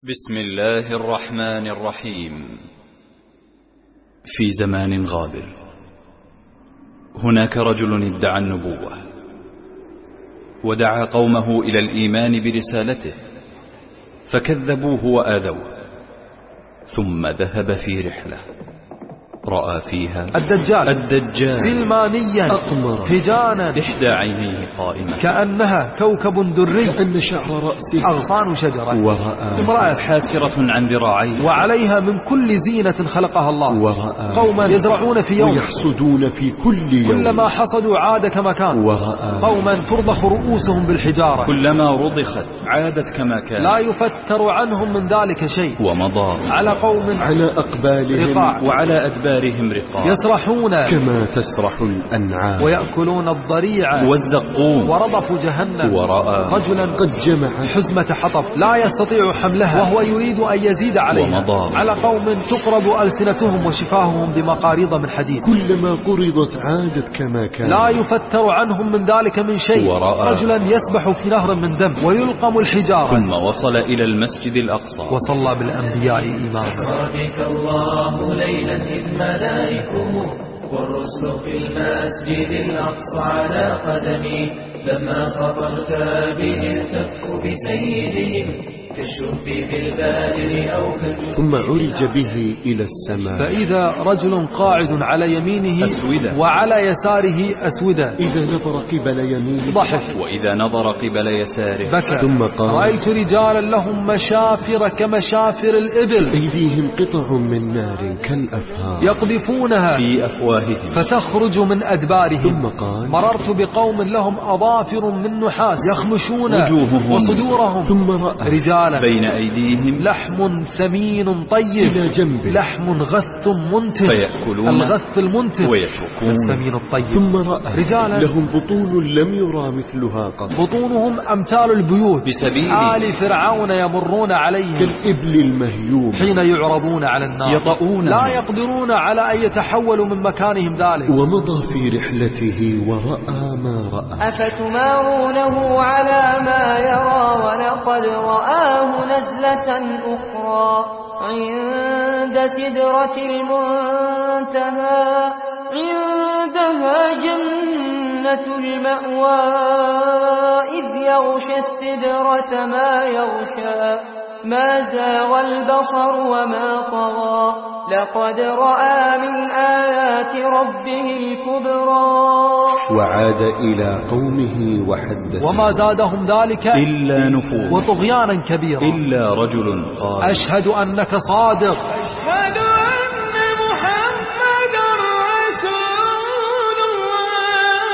بسم الله الرحمن الرحيم. في زمان غابر هناك رجل ادعى النبوة ودعا قومه إلى الإيمان برسالته فكذبوه وآذوه، ثم ذهب في رحلة رأى فيها الدجال غلمانيا أقمر هجانا إحدى عينيه قائمة كأنها كوكب دري، كأن شعر رأسه أغصان شجرة، ورأى امرأة حاسرة عن ذراعيه وعليها من كل زينة خلقها الله، ورأى قوما يزرعون في يوم ويحصدون في كل يوم، كلما حصدوا عاد كما كان، ورأى قوما ترضخ رؤوسهم بالحجارة كلما رضخت عادت كما كان، لا يفتر عنهم من ذلك شيء، ومضى على قوم على أقبالهم رقاع وعلى أدبارهم رقاع يسرحون كما تسرح الأنعام، ويأكلون الضريع والزقوم ورضف جهنم، ورأى رجلا قد جمع حزمة حطب لا يستطيع حملها وهو يريد أن يزيد عليها، ومضى على قوم تقرض ألسنتهم وشفاههم بمقاريض من حديد، كلما قرضت عادت كما كان، لا يفتر عنهم من ذلك من شيء، ورأى رجلا يسبح في نهر من دم ويلقم الحجارة، ثم وصل إلى المسجد الأقصى وصلى بالأنبياء إماما. بك الله ليلا إذ ملائكه والرسل في المسجد الأقصى على قدمي، لما خطرت به التف بسيدهم كالشب بالبادر أو كالجد. ثم عرج به إلى السماء، فإذا رجل قاعد على يمينه أسودة وعلى يساره أسودة، إذا نظر قبل يمينه ضحك وإذا نظر قبل يساره بكى، ثم قال رأيت رجالا لهم مشافر كمشافر الإبل أيديهم قطع من نار كالأفهار يقذفونها في أفواههم فتخرج من أدبارهم، ثم قال مررت بقوم لهم أظافر من نحاس يخمشون وجوههم وصدورهم، ثم رأى رجالا بين أيديهم لحم ثمين طيب إلى جنبه لحم غث منتن، فيأكلون الغث المنتن ويتركون الثمين الطيب، ثم رأى رجالا لهم بطون لم يرى مثلها قط، بطونهم أمثال البيوت بسبيل آل فرعون يمرون عليهم كالإبل المهيوم حين يعرضون على النار، يطؤون لا يقدرون على أن يتحولوا من مكانهم ذلك. ومضى في رحلته ورأى ما رأى. أفتمارونه على ما يرى ولقد رآه نزلة أخرى عند سدرة المنتهى عندها جنة المأوى إذ يغشى السدرة ما يغشى ما زاغ البصر وما طغى لقد رأى من آيات ربه الكبرى. وعاد إلى قومه وحدث وما زادهم ذلك إلا نفور وطغيانا كبيرا، إلا رجل قال أشهد أنك صادق، أشهد أن محمدا رسول الله.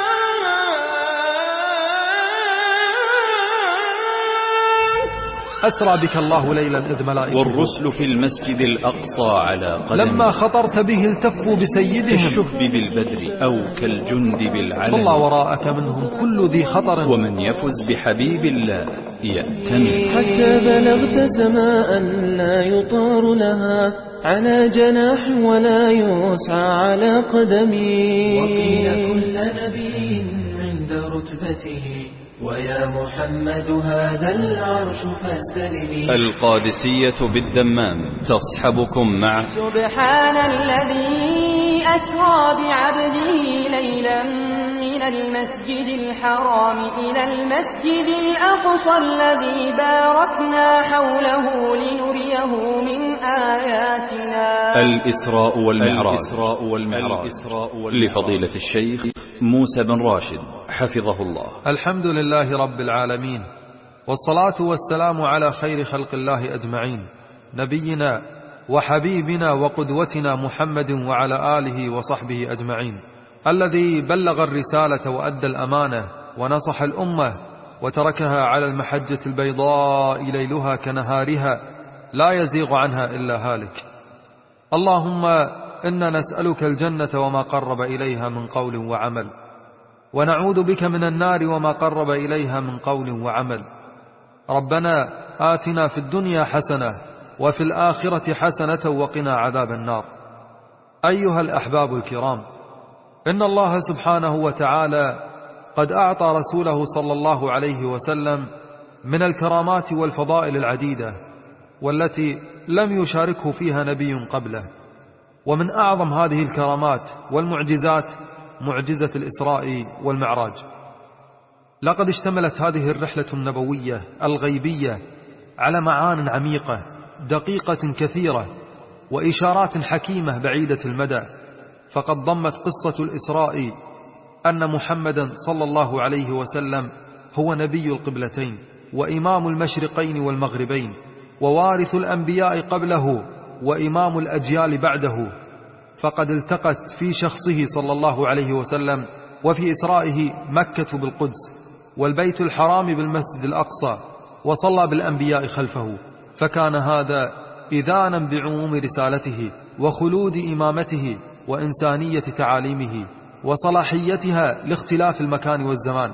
أسرى بك الله ليلا إذ ملائكته والرسل في المسجد الأقصى على قدم لما خطرت به التفوا بسيدهم كالشهب بالبدر أو كالجند بالعلم، صلى وراءك منهم كل ذي خطر، ومن يفز بحبيب الله يأتمر. حتى بلغت سماء لا يطار لها على جناح ولا يسعى على قدمي، وقيل كل نبي عند رتبته ويا محمد هذا العرش فاستلمي. القادسية بالدمام تصحبكم مع سبحان الذي أسرى بعبده ليلا من المسجد الحرام إلى المسجد الأقصى الذي باركنا حوله لنريه من آياتنا. الإسراء والمعراج لفضيلة الشيخ موسى بن راشد حفظه الله. الحمد لله رب العالمين، والصلاة والسلام على خير خلق الله أجمعين، نبينا وحبيبنا وقدوتنا محمد وعلى آله وصحبه أجمعين، الذي بلغ الرسالة وأدى الأمانة ونصح الأمة وتركها على المحجة البيضاء ليلها كنهارها لا يزيغ عنها إلا هالك. اللهم إنا نسألك الجنة وما قرب إليها من قول وعمل، ونعوذ بك من النار وما قرب إليها من قول وعمل. ربنا آتنا في الدنيا حسنة وفي الآخرة حسنة وقنا عذاب النار. أيها الأحباب الكرام، إن الله سبحانه وتعالى قد أعطى رسوله صلى الله عليه وسلم من الكرامات والفضائل العديدة، والتي لم يشاركه فيها نبي قبله. ومن أعظم هذه الكرامات والمعجزات معجزة الإسراء والمعراج. لقد اشتملت هذه الرحلة النبوية الغيبية على معان عميقة دقيقة كثيرة وإشارات حكيمة بعيدة المدى، فقد ضمت قصة الإسراء أن محمدا صلى الله عليه وسلم هو نبي القبلتين وإمام المشرقين والمغربين ووارث الأنبياء قبله وإمام الأجيال بعده، فقد التقت في شخصه صلى الله عليه وسلم وفي إسرائه مكة بالقدس والبيت الحرام بالمسجد الأقصى، وصلى بالأنبياء خلفه، فكان هذا إذانا بعموم رسالته وخلود إمامته وإنسانية تعاليمه وصلاحيتها لاختلاف المكان والزمان.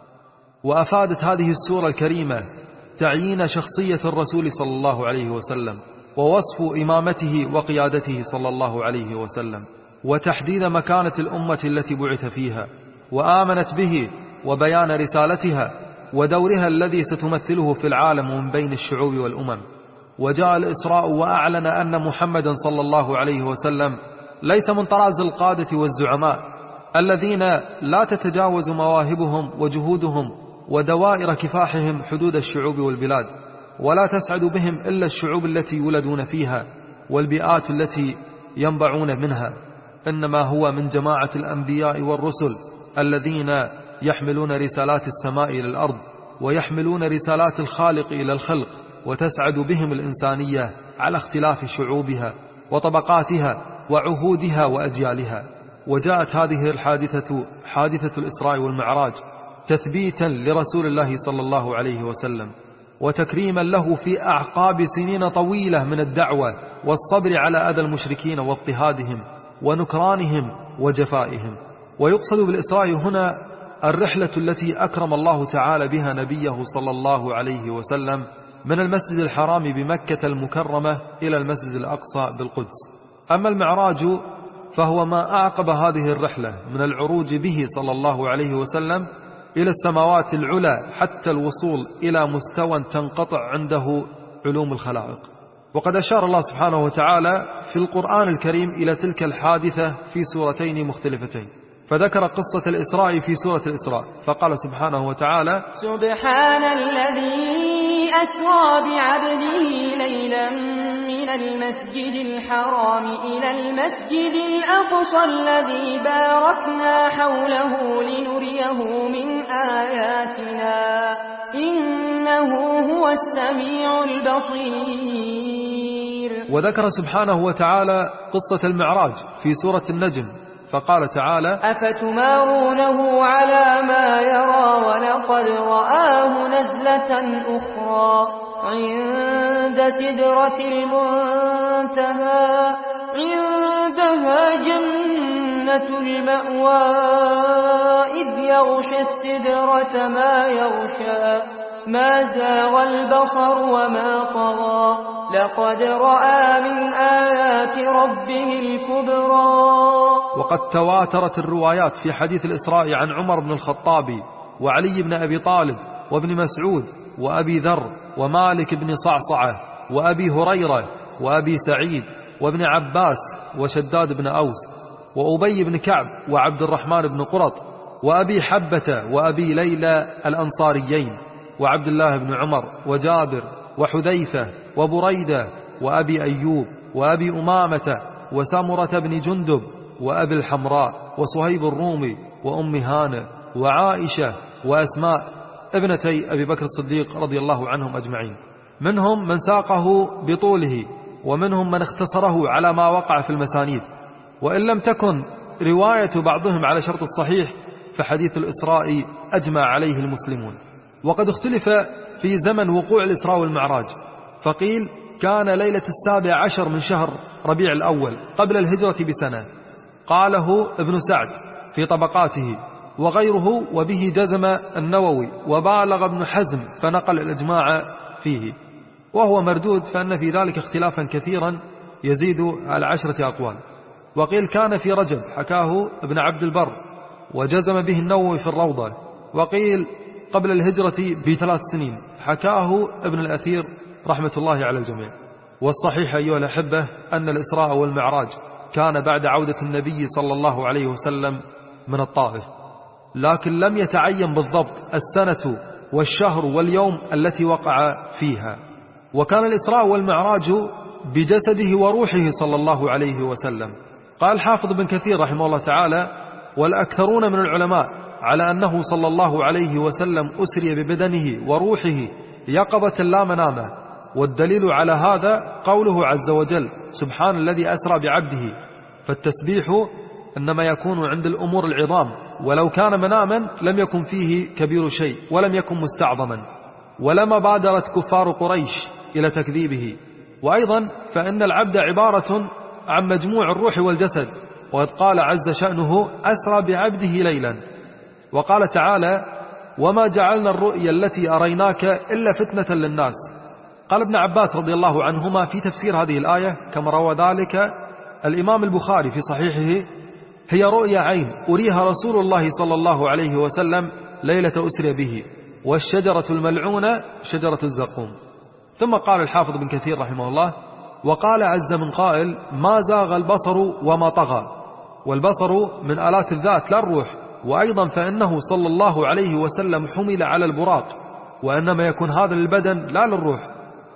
وأفادت هذه السورة الكريمة تعيين شخصية الرسول صلى الله عليه وسلم ووصف إمامته وقيادته صلى الله عليه وسلم، وتحديد مكانة الأمة التي بعث فيها وآمنت به، وبيان رسالتها ودورها الذي ستمثله في العالم ومن بين الشعوب والأمم. وجاء الإسراء وأعلن أن محمدا صلى الله عليه وسلم ليس من طراز القادة والزعماء الذين لا تتجاوز مواهبهم وجهودهم ودوائر كفاحهم حدود الشعوب والبلاد، ولا تسعد بهم إلا الشعوب التي يولدون فيها والبيئات التي ينبعون منها، إنما هو من جماعة الأنبياء والرسل الذين يحملون رسالات السماء إلى الأرض ويحملون رسالات الخالق إلى الخلق، وتسعد بهم الإنسانية على اختلاف شعوبها وطبقاتها وعهودها وأجيالها. وجاءت هذه الحادثة حادثة الإسراء والمعراج تثبيتا لرسول الله صلى الله عليه وسلم وتكريما له في أعقاب سنين طويلة من الدعوة والصبر على أذى المشركين واضطهادهم ونكرانهم وجفائهم. ويقصد بالإسراء هنا الرحلة التي أكرم الله تعالى بها نبيه صلى الله عليه وسلم من المسجد الحرام بمكة المكرمة إلى المسجد الأقصى بالقدس. أما المعراج فهو ما أعقب هذه الرحلة من العروج به صلى الله عليه وسلم إلى السماوات العلى حتى الوصول إلى مستوى تنقطع عنده علوم الخلائق. وقد أشار الله سبحانه وتعالى في القرآن الكريم إلى تلك الحادثة في سورتين مختلفتين، فذكر قصة الإسراء في سورة الإسراء فقال سبحانه وتعالى: سبحان الذي أسرى بعبده ليلا من المسجد الحرام إلى المسجد الأقصى الذي باركنا حوله لنريه من آياتنا إنه هو السميع البصير. وذكر سبحانه وتعالى قصة المعراج في سورة النجم فقال تعالى: أفتمارونه على ما يرى ولقد رآه نزلة أخرى عند سدرة المنتهى عندها جنة المأوى إذ يغشى السدرة ما يغشى ما زاغ البصر وما طغى لقد رأى من آيات ربه الكبرى. وقد تواترت الروايات في حديث الإسراء عن عمر بن الخطاب وعلي بن أبي طالب وابن مسعود وأبي ذر ومالك بن صعصعة وأبي هريرة وأبي سعيد وابن عباس وشداد بن أوس وأبي بن كعب وعبد الرحمن بن قرط وأبي حبة وأبي ليلى الأنصاريين وعبد الله بن عمر وجابر وحذيفة وبريدة وأبي أيوب وأبي أمامة وسمرة بن جندب وأبي الحمراء وصهيب الرومي وأم هانة وعائشة وأسماء ابنتي أبي بكر الصديق رضي الله عنهم أجمعين. منهم من ساقه بطوله ومنهم من اختصره على ما وقع في المسانيد، وإن لم تكن رواية بعضهم على شرط الصحيح فحديث الإسراء أجمع عليه المسلمون. وقد اختلف في زمن وقوع الإسراء والمعراج، فقيل كان ليلة 17 من شهر ربيع الأول قبل الهجرة بسنة، قاله ابن سعد في طبقاته وغيره، وبه جزم النووي وبالغ ابن حزم فنقل الإجماع فيه، وهو مردود فأن في ذلك اختلافا كثيرا يزيد على 10 أقوال. وقيل كان في رجب حكاه ابن عبد البر وجزم به النووي في الروضة. وقيل قبل الهجرة ب3 سنين حكاه ابن الأثير رحمة الله على الجميع. والصحيح أيها الأحبة أن الإسراء والمعراج كان بعد عودة النبي صلى الله عليه وسلم من الطائف، لكن لم يتعين بالضبط السنة والشهر واليوم التي وقع فيها. وكان الإسراء والمعراج بجسده وروحه صلى الله عليه وسلم. قال الحافظ بن كثير رحمه الله تعالى: والأكثرون من العلماء على أنه صلى الله عليه وسلم أسري ببدنه وروحه يقظة لا منامة. والدليل على هذا قوله عز وجل: سبحان الذي أسرى بعبده. فالتسبيح إنما يكون عند الأمور العظام، ولو كان مناما لم يكن فيه كبير شيء ولم يكن مستعظما، ولما بادرت كفار قريش إلى تكذيبه. وأيضا فإن العبد عبارة عن مجموع الروح والجسد، وقد قال عز شأنه: أسرى بعبده ليلا. وقال تعالى: وما جعلنا الرؤيا التي أريناك إلا فتنة للناس. قال ابن عباس رضي الله عنهما في تفسير هذه الآية كما روى ذلك الإمام البخاري في صحيحه: هي رؤيا عين أريها رسول الله صلى الله عليه وسلم ليلة أسري به، والشجرة الملعونة شجرة الزقوم. ثم قال الحافظ بن كثير رحمه الله: وقال عز من قائل: ما زاغ البصر وما طغى. والبصر من آلات الذات لا الروح. وأيضا فإنه صلى الله عليه وسلم حمل على البراق، وإنما يكون هذا للبدن لا للروح،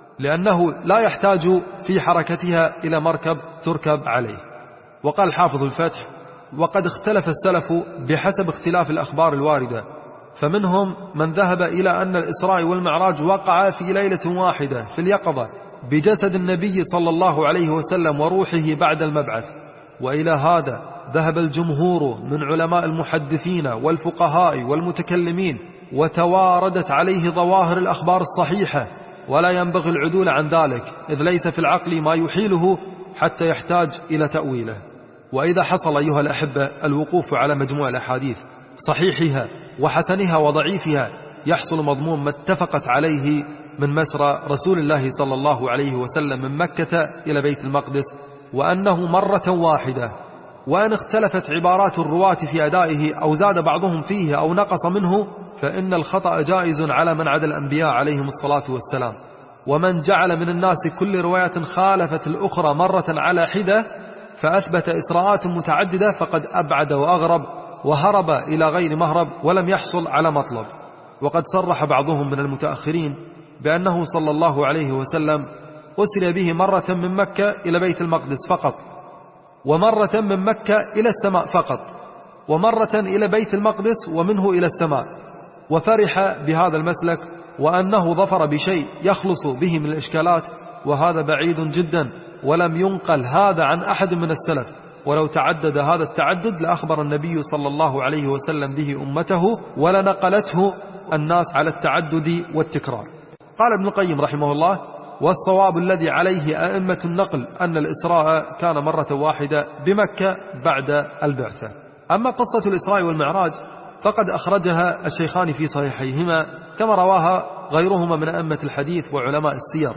لأنه لا يحتاج في حركتها إلى مركب تركب عليه. وقال الحافظ الفتح: وقد اختلف السلف بحسب اختلاف الأخبار الواردة، فمنهم من ذهب إلى أن الإسراء والمعراج وقع في ليلة واحدة في اليقظة بجسد النبي صلى الله عليه وسلم وروحه بعد المبعث. وإلى هذا ذهب الجمهور من علماء المحدثين والفقهاء والمتكلمين، وتواردت عليه ظواهر الأخبار الصحيحة، ولا ينبغي العدول عن ذلك، إذ ليس في العقل ما يحيله حتى يحتاج إلى تأويله. وإذا حصل أيها الأحبة الوقوف على مجموع الأحاديث صحيحها وحسنها وضعيفها، يحصل مضمون ما اتفقت عليه من مسرى رسول الله صلى الله عليه وسلم من مكة إلى بيت المقدس، وأنه مرة واحدة. وأن اختلفت عبارات الرواة في أدائه أو زاد بعضهم فيه أو نقص منه، فإن الخطأ جائز على من عدا الأنبياء عليهم الصلاة والسلام. ومن جعل من الناس كل رواية خالفت الأخرى مرة على حدة فأثبت إسراءات متعددة، فقد أبعد وأغرب وهرب إلى غير مهرب ولم يحصل على مطلب. وقد صرح بعضهم من المتأخرين بأنه صلى الله عليه وسلم أسري به مرة من مكة إلى بيت المقدس فقط، ومرة من مكة إلى السماء فقط، ومرة إلى بيت المقدس ومنه إلى السماء، وفرح بهذا المسلك، وأنه ظفر بشيء يخلص به من الإشكالات، وهذا بعيد جدا، ولم ينقل هذا عن أحد من السلف. ولو تعدد هذا التعدد لأخبر النبي صلى الله عليه وسلم به أمته، ولنقلته الناس على التعدد والتكرار. قال ابن القيم رحمه الله: والصواب الذي عليه أئمة النقل أن الإسراء كان مرة واحدة بمكة بعد البعثة. أما قصة الإسراء والمعراج فقد أخرجها الشيخان في صحيحيهما كما رواها غيرهما من أئمة الحديث وعلماء السير،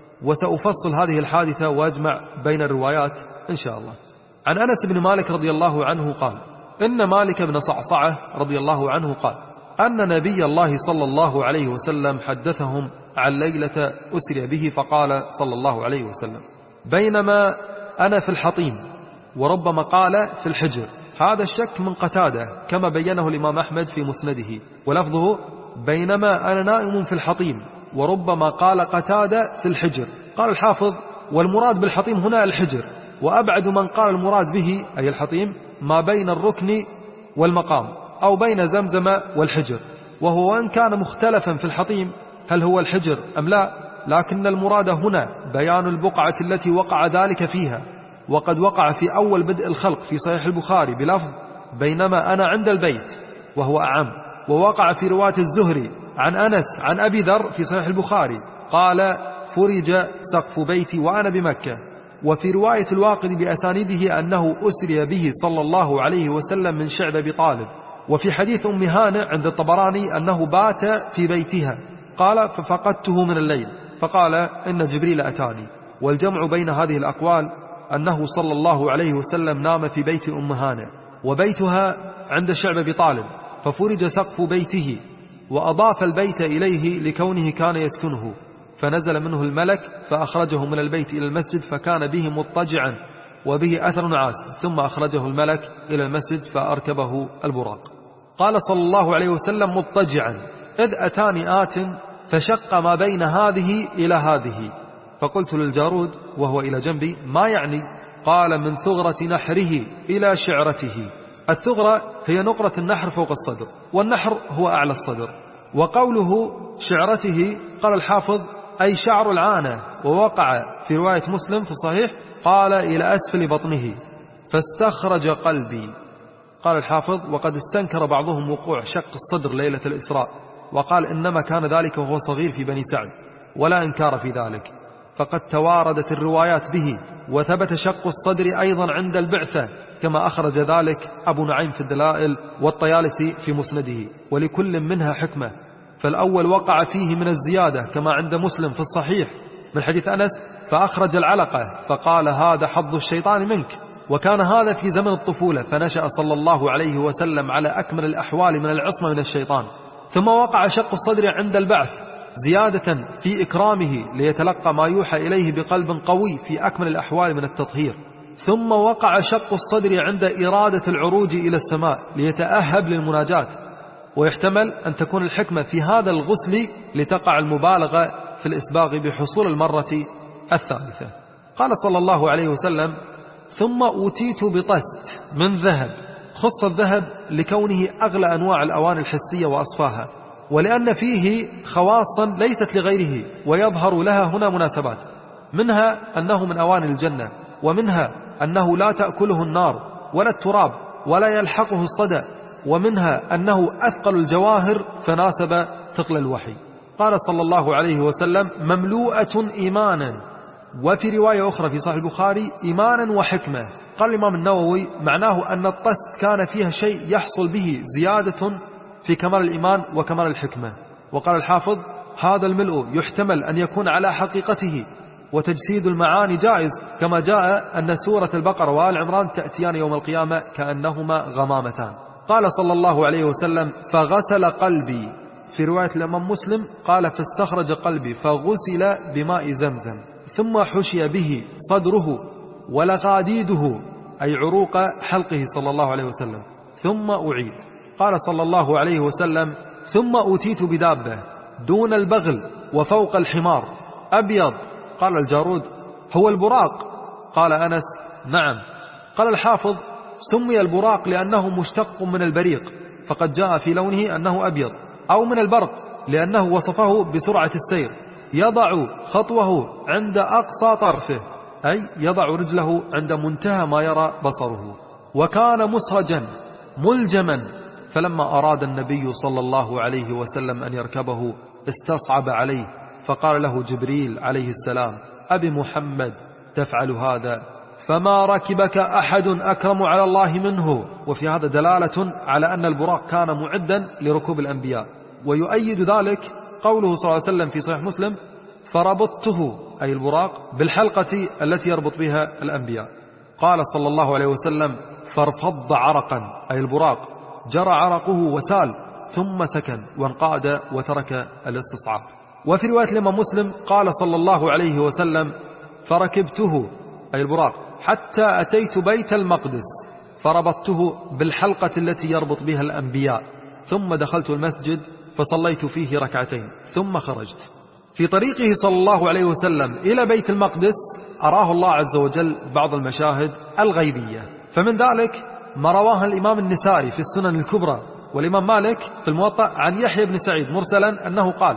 وسأفصل هذه الحادثة وأجمع بين الروايات إن شاء الله. عن أنس بن مالك رضي الله عنه قال: إن مالك بن صعصعة رضي الله عنه قال: أن نبي الله صلى الله عليه وسلم حدثهم عن ليلة أسري به، فقال صلى الله عليه وسلم: بينما أنا في الحطيم، وربما قال في الحجر. هذا الشك من قتادة كما بينه الإمام أحمد في مسنده، ولفظه بينما أنا نائم في الحطيم، وربما قال قتادة في الحجر. قال الحافظ: والمراد بالحطيم هنا الحجر، وأبعد من قال المراد به أي الحطيم ما بين الركن والمقام، أو بين زمزم والحجر. وهو إن كان مختلفا في الحطيم هل هو الحجر أم لا، لكن المراد هنا بيان البقعة التي وقع ذلك فيها. وقد وقع في أول بدء الخلق في صحيح البخاري بلفظ بينما أنا عند البيت، وهو أعم. ووقع في رواية الزهري عن أنس عن أبي ذر في صحيح البخاري قال: فرج سقف بيتي وأنا بمكة. وفي رواية الواقد بأسانيده أنه أسري به صلى الله عليه وسلم من شعب أبي طالب. وفي حديث أم هانئ عند الطبراني أنه بات في بيتها، قال: ففقدته من الليل، فقال: إن جبريل أتاني. والجمع بين هذه الأقوال أنه صلى الله عليه وسلم نام في بيت أم هانئ، وبيتها عند شعب أبي طالب، ففرج سقف بيته، وأضاف البيت إليه لكونه كان يسكنه، فنزل منه الملك فأخرجه من البيت إلى المسجد فكان به مضطجعا وبه أثر نعاس، ثم أخرجه الملك إلى المسجد فأركبه البراق. قال صلى الله عليه وسلم مضطجعا إذ أتاني آت فشق ما بين هذه إلى هذه، فقلت للجارود وهو إلى جنبي ما يعني؟ قال من ثغرة نحره إلى شعرته. الثغرة هي نقرة النحر فوق الصدر، والنحر هو أعلى الصدر. وقوله شعرته قال الحافظ أي شعر العانة، ووقع في رواية مسلم في الصحيح قال إلى أسفل بطنه فاستخرج قلبي. قال الحافظ وقد استنكر بعضهم وقوع شق الصدر ليلة الإسراء، وقال إنما كان ذلك وهو صغير في بني سعد، ولا إنكار في ذلك، فقد تواردت الروايات به، وثبت شق الصدر أيضا عند البعثة كما أخرج ذلك أبو نعيم في الدلائل والطيالسي في مسنده، ولكل منها حكمة. فالأول وقع فيه من الزيادة كما عند مسلم في الصحيح من حديث أنس فأخرج العلقة فقال هذا حظ الشيطان منك، وكان هذا في زمن الطفولة، فنشأ صلى الله عليه وسلم على أكمل الأحوال من العصمة من الشيطان. ثم وقع شق الصدر عند البعث زيادة في إكرامه ليتلقى ما يوحى إليه بقلب قوي في أكمل الأحوال من التطهير. ثم وقع شق الصدر عند إرادة العروج إلى السماء ليتأهب للمناجاة، ويحتمل أن تكون الحكمة في هذا الغسل لتقع المبالغة في الإسباغ بحصول المرة الثالثة. قال صلى الله عليه وسلم ثم أوتيت بطست من ذهب. خص الذهب لكونه أغلى أنواع الأواني الحسية وأصفاها، ولأن فيه خواصا ليست لغيره، ويظهر لها هنا مناسبات، منها أنه من أواني الجنة، ومنها أنه لا تأكله النار ولا التراب ولا يلحقه الصدى، ومنها أنه أثقل الجواهر فناسب ثقل الوحي. قال صلى الله عليه وسلم مملوءة إيمانا، وفي رواية أخرى في صحيح البخاري إيمانا وحكمة. قال الإمام النووي معناه أن الطست كان فيها شيء يحصل به زيادة في كمال الإيمان وكمال الحكمة. وقال الحافظ هذا الملء يحتمل أن يكون على حقيقته، وتجسيد المعاني جائز، كما جاء أن سورة البقرة وآل عمران تأتيان يوم القيامة كأنهما غمامتان. قال صلى الله عليه وسلم فغسل قلبي. في رواية الإمام مسلم قال فاستخرج قلبي فغسل بماء زمزم، ثم حشي به صدره ولغاديده أي عروق حلقه صلى الله عليه وسلم، ثم أعيد. قال صلى الله عليه وسلم ثم أوتيت بدابة دون البغل وفوق الحمار أبيض. قال الجارود هو البراق. قال أنس نعم. قال الحافظ سمي البراق لأنه مشتق من البريق، فقد جاء في لونه أنه أبيض، أو من البرق لأنه وصفه بسرعة السير، يضع خطوه عند أقصى طرفه، أي يضع رجله عند منتهى ما يرى بصره. وكان مسرجا ملجما، فلما أراد النبي صلى الله عليه وسلم أن يركبه استصعب عليه، فقال له جبريل عليه السلام أبي محمد تفعل هذا؟ فما ركبك أحد أكرم على الله منه. وفي هذا دلالة على أن البراق كان معدا لركوب الأنبياء، ويؤيد ذلك قوله صلى الله عليه وسلم في صحيح مسلم فربطته أي البراق بالحلقة التي يربط بها الأنبياء. قال صلى الله عليه وسلم فارفض عرقا أي البراق، جرى عرقه وسال، ثم سكن وانقعد وترك الاستصعاب. وفي رواية الإمام مسلم قال صلى الله عليه وسلم فركبته أي البراق حتى أتيت بيت المقدس فربطته بالحلقة التي يربط بها الأنبياء، ثم دخلت المسجد فصليت فيه ركعتين ثم خرجت. في طريقه صلى الله عليه وسلم إلى بيت المقدس أراه الله عز وجل بعض المشاهد الغيبية، فمن ذلك ما رواه الإمام النسائي في السنن الكبرى، والإمام مالك في الموطأ عن يحيى بن سعيد مرسلا أنه قال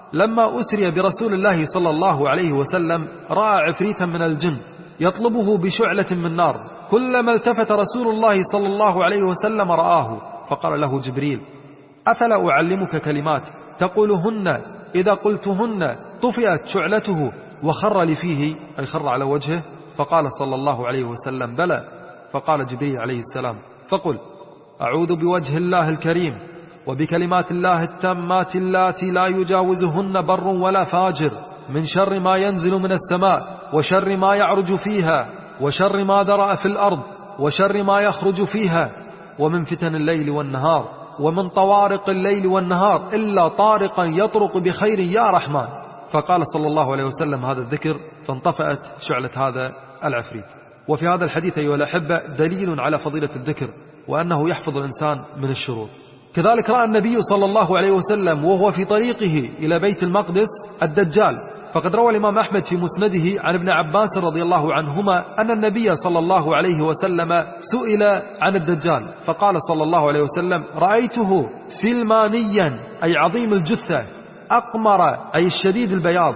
لما أسري برسول الله صلى الله عليه وسلم رأى عفريتا من الجن يطلبه بشعلة من نار، كلما التفت رسول الله صلى الله عليه وسلم رآه، فقال له جبريل أفلا أعلمك كلمات تقولهن إذا قلتهن طفئت شعلته وخر لفيه أي خر على وجهه؟ فقال صلى الله عليه وسلم بلى. فقال جبريل عليه السلام فقل أعوذ بوجه الله الكريم وبكلمات الله التامات اللاتي لا يجاوزهن بر ولا فاجر من شر ما ينزل من السماء وشر ما يعرج فيها وشر ما ذرأ في الأرض وشر ما يخرج فيها ومن فتن الليل والنهار ومن طوارق الليل والنهار إلا طارقا يطرق بخير يا رحمن. فقال صلى الله عليه وسلم هذا الذكر فانطفأت شعلة هذا العفريت. وفي هذا الحديث أيها الأحبة دليل على فضيلة الذكر وأنه يحفظ الإنسان من الشرور. كذلك رأى النبي صلى الله عليه وسلم وهو في طريقه إلى بيت المقدس الدجال، فقد روى الإمام أحمد في مسنده عن ابن عباس رضي الله عنهما أن النبي صلى الله عليه وسلم سئل عن الدجال فقال صلى الله عليه وسلم: رأيته فلمانيا أي عظيم الجثة، أقمر أي الشديد البياض،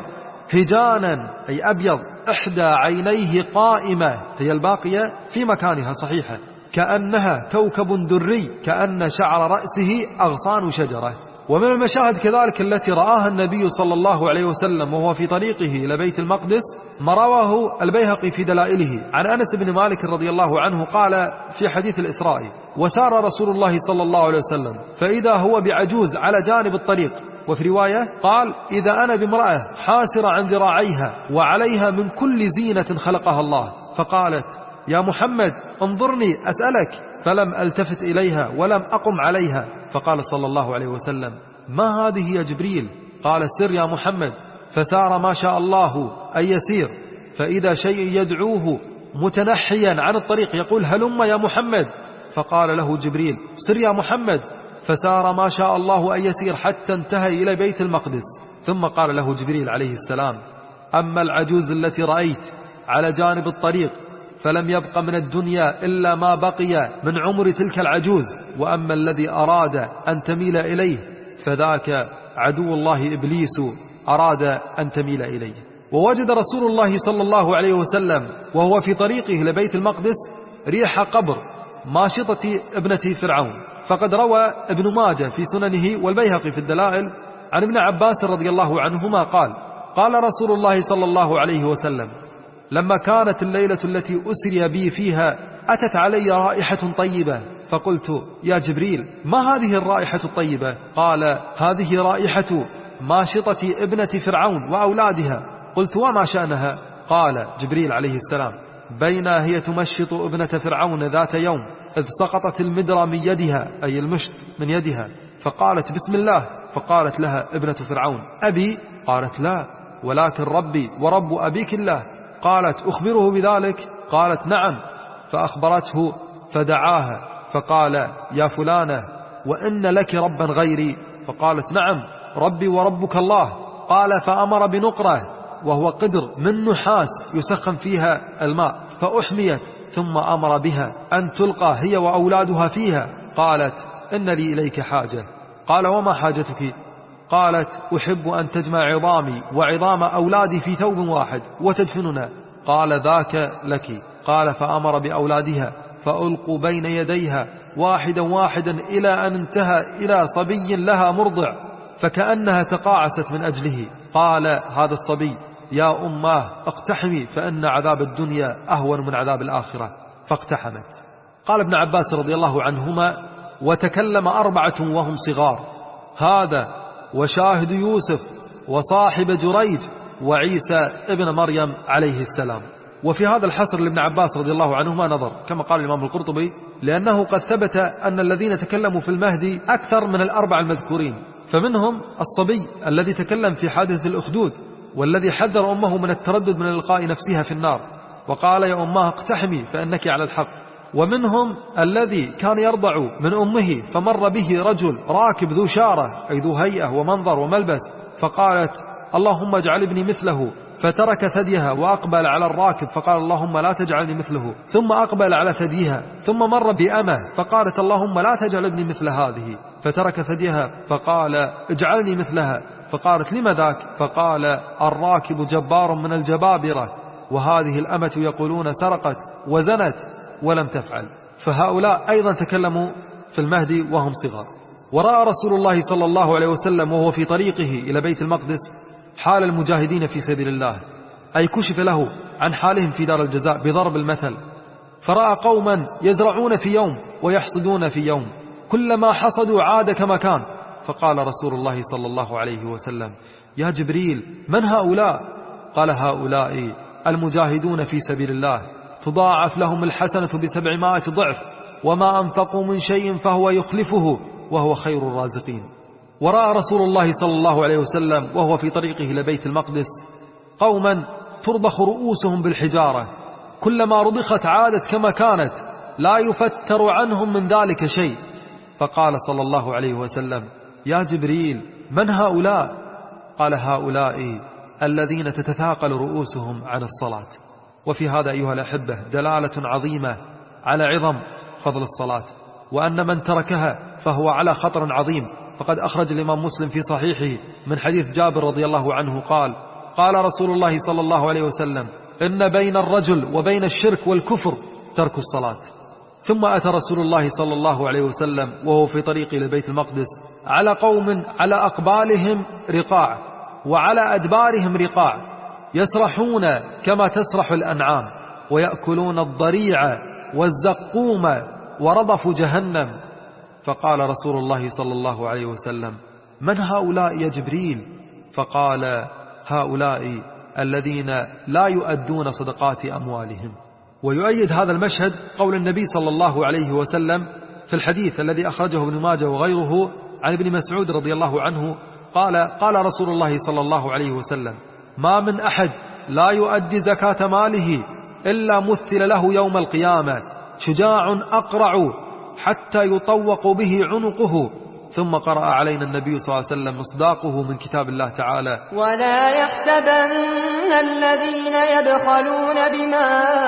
هجانا أي أبيض، إحدى عينيه قائمة هي الباقية في مكانها صحيحة، كأنها كوكب دري، كأن شعر رأسه أغصان شجرة. ومن المشاهد كذلك التي رآها النبي صلى الله عليه وسلم وهو في طريقه إلى بيت المقدس ما رواه البيهقي في دلائله عن أنس بن مالك رضي الله عنه قال في حديث الإسراء: وسار رسول الله صلى الله عليه وسلم فإذا هو بعجوز على جانب الطريق. وفي رواية قال: إذا أنا بامرأة حاسرة عن ذراعيها وعليها من كل زينة خلقها الله، فقالت: يا محمد انظرني أسألك، فلم ألتفت إليها ولم أقم عليها، فقال صلى الله عليه وسلم: ما هذه يا جبريل؟ قال: سر يا محمد. فسار ما شاء الله أن يسير، فإذا شيء يدعوه متنحيا عن الطريق يقول: هلم يا محمد، فقال له جبريل: سر يا محمد. فسار ما شاء الله أن يسير حتى انتهى إلى بيت المقدس، ثم قال له جبريل عليه السلام: أما العجوز التي رأيت على جانب الطريق فلم يبق من الدنيا إلا ما بقي من عمر تلك العجوز، وأما الذي أراد أن تميل إليه فذاك عدو الله إبليس أراد أن تميل إليه. ووجد رسول الله صلى الله عليه وسلم وهو في طريقه لبيت المقدس ريح قبر ماشطة ابنة فرعون، فقد روى ابن ماجه في سننه والبيهقي في الدلائل عن ابن عباس رضي الله عنهما قال: قال رسول الله صلى الله عليه وسلم: لما كانت الليلة التي أسري بي فيها أتت علي رائحة طيبة، فقلت: يا جبريل ما هذه الرائحة الطيبة؟ قال: هذه رائحة ماشطة ابنة فرعون وأولادها. قلت: وما شأنها؟ قال جبريل عليه السلام: بينا هي تمشط ابنة فرعون ذات يوم إذ سقطت المدرى من يدها أي المشط من يدها، فقالت: بسم الله. فقالت لها ابنة فرعون: أبي؟ قالت: لا، ولكن ربي ورب أبيك الله. قالت: أخبره بذلك؟ قالت: نعم. فأخبرته فدعاها فقال: يا فلانة، وإن لك ربا غيري؟ فقالت: نعم، ربي وربك الله. قال: فأمر بنقرة وهو قدر من نحاس يسخن فيها الماء، فأحميت، ثم أمر بها أن تلقى هي وأولادها فيها. قالت: إن لي إليك حاجة. قال: وما حاجتك؟ قالت: أحب أن تجمع عظامي وعظام أولادي في ثوب واحد وتدفننا. قال: ذاك لك. قال: فأمر بأولادها فألقوا بين يديها واحدا واحدا إلى أن انتهى إلى صبي لها مرضع، فكأنها تقاعست من أجله. قال هذا الصبي: يا أماه اقتحمي فإن عذاب الدنيا أهون من عذاب الآخرة، فاقتحمت. قال ابن عباس رضي الله عنهما: وتكلم 4 وهم صغار، هذا وشاهد يوسف وصاحب جريج وعيسى ابن مريم عليه السلام. وفي هذا الحصر لابن عباس رضي الله عنهما نظر، كما قال الإمام القرطبي، لأنه قد ثبت أن الذين تكلموا في المهدي أكثر من 4 المذكورين، فمنهم الصبي الذي تكلم في حادثة الأخدود، والذي حذر أمه من التردد من إلقاء نفسها في النار وقال: يا أماه اقتحمي فإنك على الحق. ومنهم الذي كان يرضع من أمه فمر به رجل راكب ذو شارة أي ذو هيئة ومنظر وملبس، فقالت: اللهم اجعل ابني مثله، فترك ثديها وأقبل على الراكب فقال: اللهم لا تجعلني مثله، ثم أقبل على ثديها، ثم مر بأمه فقالت: اللهم لا تجعل ابني مثل هذه، فترك ثديها فقال: اجعلني مثلها، فقالت: لم ذاك؟ فقال: الراكب جبار من الجبابرة، وهذه الأمة يقولون سرقت وزنت ولم تفعل. فهؤلاء أيضا تكلموا في المهدي وهم صغار. ورأى رسول الله صلى الله عليه وسلم وهو في طريقه إلى بيت المقدس حال المجاهدين في سبيل الله، أي كشف له عن حالهم في دار الجزاء بضرب المثل، فرأى قوما يزرعون في يوم ويحصدون في يوم، كلما حصدوا عاد كما كان. فقال رسول الله صلى الله عليه وسلم: يا جبريل من هؤلاء؟ قال: هؤلاء المجاهدون في سبيل الله، تضاعف لهم الحسنة ب700 ضعف، وما أنفقوا من شيء فهو يخلفه وهو خير الرازقين. ورأى رسول الله صلى الله عليه وسلم وهو في طريقه إلى بيت المقدس قوما ترضخ رؤوسهم بالحجارة، كلما رضخت عادت كما كانت، لا يفتر عنهم من ذلك شيء. فقال صلى الله عليه وسلم: يا جبريل، من هؤلاء؟ قال: هؤلاء الذين تتثاقل رؤوسهم عن الصلاة. وفي هذا أيها الأحبة دلالة عظيمة على عظم فضل الصلاة، وأن من تركها فهو على خطر عظيم. فقد أخرج الإمام مسلم في صحيحه من حديث جابر رضي الله عنه قال: قال رسول الله صلى الله عليه وسلم: إن بين الرجل وبين الشرك والكفر ترك الصلاة. ثم أتى رسول الله صلى الله عليه وسلم وهو في طريقه إلى بيت المقدس على قوم على أقبالهم رقاع وعلى أدبارهم رقاع، يسرحون كما تسرح الأنعام، ويأكلون الضريع والزقوم ورضف جهنم. فقال رسول الله صلى الله عليه وسلم: من هؤلاء يا جبريل؟ فقال: هؤلاء الذين لا يؤدون صدقات أموالهم. ويؤيد هذا المشهد قول النبي صلى الله عليه وسلم في الحديث الذي أخرجه ابن ماجه وغيره عن ابن مسعود رضي الله عنه قال: قال رسول الله صلى الله عليه وسلم: ما من أحد لا يؤدي زكاة ماله إلا مثل له يوم القيامة شجاع أقرع حتى يطوق به عنقه. ثم قرأ علينا النبي صلى الله عليه وسلم مصداقه من كتاب الله تعالى: ولا يحسبن الذين يبخلون بما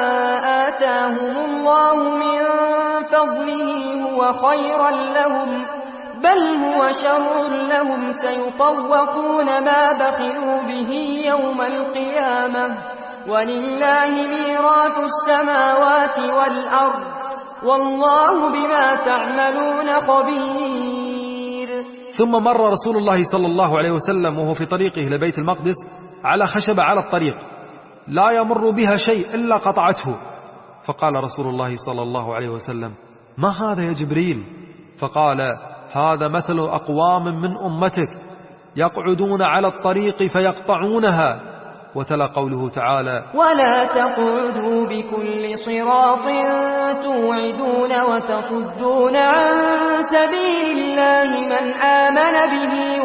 آتاهم الله من فضله هو خيرا لهم، بل هو شر لهم، سيطوقون ما بخلوا به يوم القيامة، ولله ميراث السماوات والأرض، والله بما تعملون خبير. ثم مر رسول الله صلى الله عليه وسلم وهو في طريقه إلى بيت المقدس على خشبة على الطريق لا يمر بها شيء إلا قطعته. فقال رسول الله صلى الله عليه وسلم: ما هذا يا جبريل؟ فقال: هذا مثل أقوام من أمتك يقعدون على الطريق فيقطعونها. وتلا قوله تعالى: ولا تقعدوا بكل صراط توعدون وتصدون عن سبيل الله من آمن به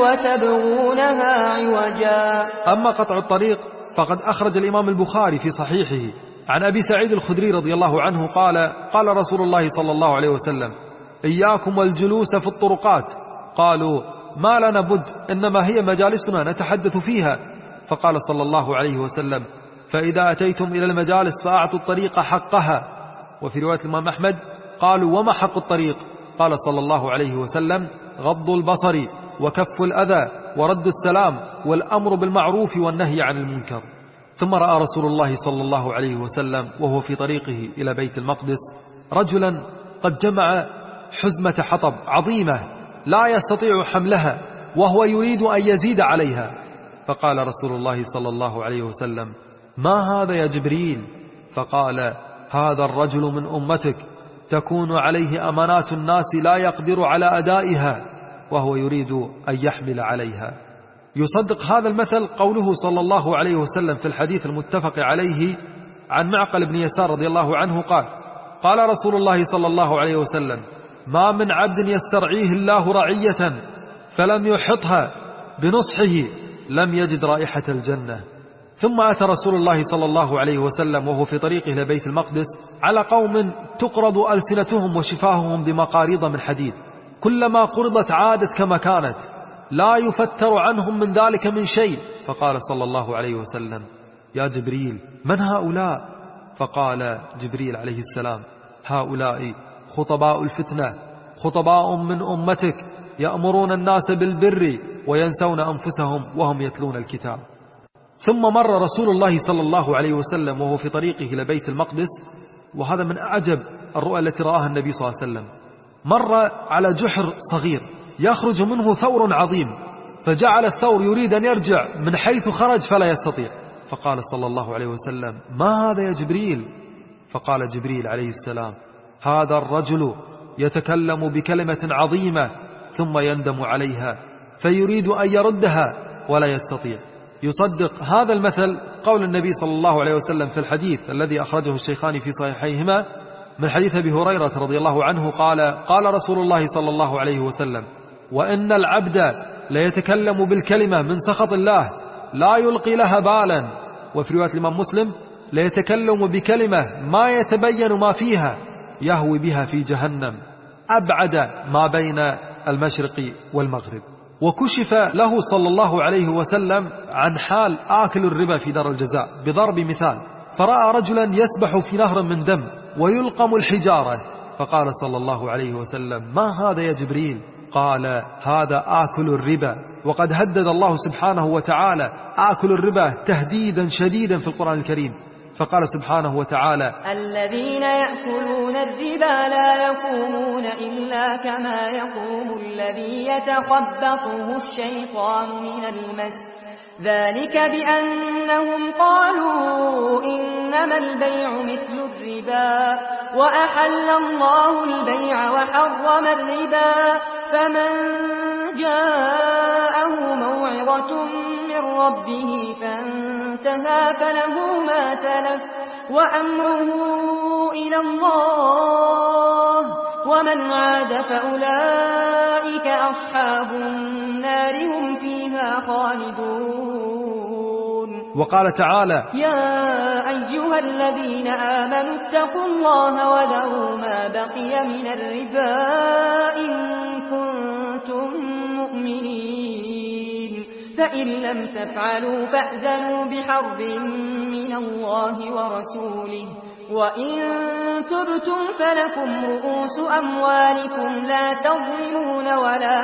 وتبغونها عوجا. أما قطع الطريق فقد أخرج الإمام البخاري في صحيحه عن أبي سعيد الخدري رضي الله عنه قال: قال رسول الله صلى الله عليه وسلم: إياكم والجلوس في الطرقات. قالوا: ما لنا بد، إنما هي مجالسنا نتحدث فيها. فقال صلى الله عليه وسلم: فإذا أتيتم إلى المجالس فأعطوا الطريق حقها. وفي رواية الإمام أحمد قالوا: وما حق الطريق؟ قال صلى الله عليه وسلم: غض البصر وكف الأذى ورد السلام والأمر بالمعروف والنهي عن المنكر. ثم رأى رسول الله صلى الله عليه وسلم وهو في طريقه إلى بيت المقدس رجلا قد جمع حزمة حطب عظيمة لا يستطيع حملها وهو يريد أن يزيد عليها. فقال رسول الله صلى الله عليه وسلم: ما هذا يا جبريل؟ فقال: هذا الرجل من أمتك تكون عليه أمانات الناس لا يقدر على أدائها وهو يريد أن يحمل عليها. يصدق هذا المثل قوله صلى الله عليه وسلم في الحديث المتفق عليه عن معقل بن يسار رضي الله عنه قال: قال رسول الله صلى الله عليه وسلم: ما من عبد يسترعيه الله رعية فلم يحطها بنصحه لم يجد رائحة الجنة. ثم أتى رسول الله صلى الله عليه وسلم وهو في طريقه إلى بيت المقدس على قوم تقرض ألسنتهم وشفاههم بمقاريض من حديد، كلما قرضت عادت كما كانت، لا يفتر عنهم من ذلك من شيء. فقال صلى الله عليه وسلم: يا جبريل، من هؤلاء؟ فقال جبريل عليه السلام: هؤلاء خطباء الفتنة، خطباء من أمتك يأمرون الناس بالبر وينسون أنفسهم وهم يتلون الكتاب. ثم مر رسول الله صلى الله عليه وسلم وهو في طريقه إلى بيت المقدس، وهذا من أعجب الرؤى التي رآها النبي صلى الله عليه وسلم، مر على جحر صغير يخرج منه ثور عظيم، فجعل الثور يريد أن يرجع من حيث خرج فلا يستطيع. فقال صلى الله عليه وسلم: ما هذا يا جبريل؟ فقال جبريل عليه السلام: هذا الرجل يتكلم بكلمة عظيمة ثم يندم عليها فيريد أن يردها ولا يستطيع. يصدق هذا المثل قول النبي صلى الله عليه وسلم في الحديث الذي أخرجه الشيخان في صحيحيهما من حديث أبي هريرة رضي الله عنه قال: قال رسول الله صلى الله عليه وسلم: وإن العبد ليتكلم بالكلمة من سخط الله لا يلقي لها بالا. وفي رواية الإمام مسلم ليتكلم بكلمة ما يتبين ما فيها يهوي بها في جهنم أبعد ما بين المشرق والمغرب. وكشف له صلى الله عليه وسلم عن حال آكل الربا في دار الجزاء بضرب مثال، فرأى رجلا يسبح في نهر من دم ويلقم الحجارة، فقال صلى الله عليه وسلم: ما هذا يا جبريل؟ قال: هذا آكل الربا. وقد هدد الله سبحانه وتعالى آكل الربا تهديدا شديدا في القرآن الكريم، فقال سبحانه وتعالى: الذين يأكلون الربا لا يقومون إلا كما يقوم الذي يتخبطه الشيطان من المس، ذلك بأنهم قالوا إنما البيع مثل الربا وأحل الله البيع وحرم الربا، فمن جاءه موعظة من ربه فانتهى فله ما سلف وأمره إلى الله، ومن عاد فأولئك أصحاب النار هم فيها خالدون. وقال تعالى: يا أيها الذين آمنوا اتقوا الله وذروا ما بقي من الربا إن كنتم مؤمنين، فإن لم تفعلوا فأذنوا بحرب من الله ورسوله، وإن تبتم فلكم رؤوس أموالكم لا تظلمون ولا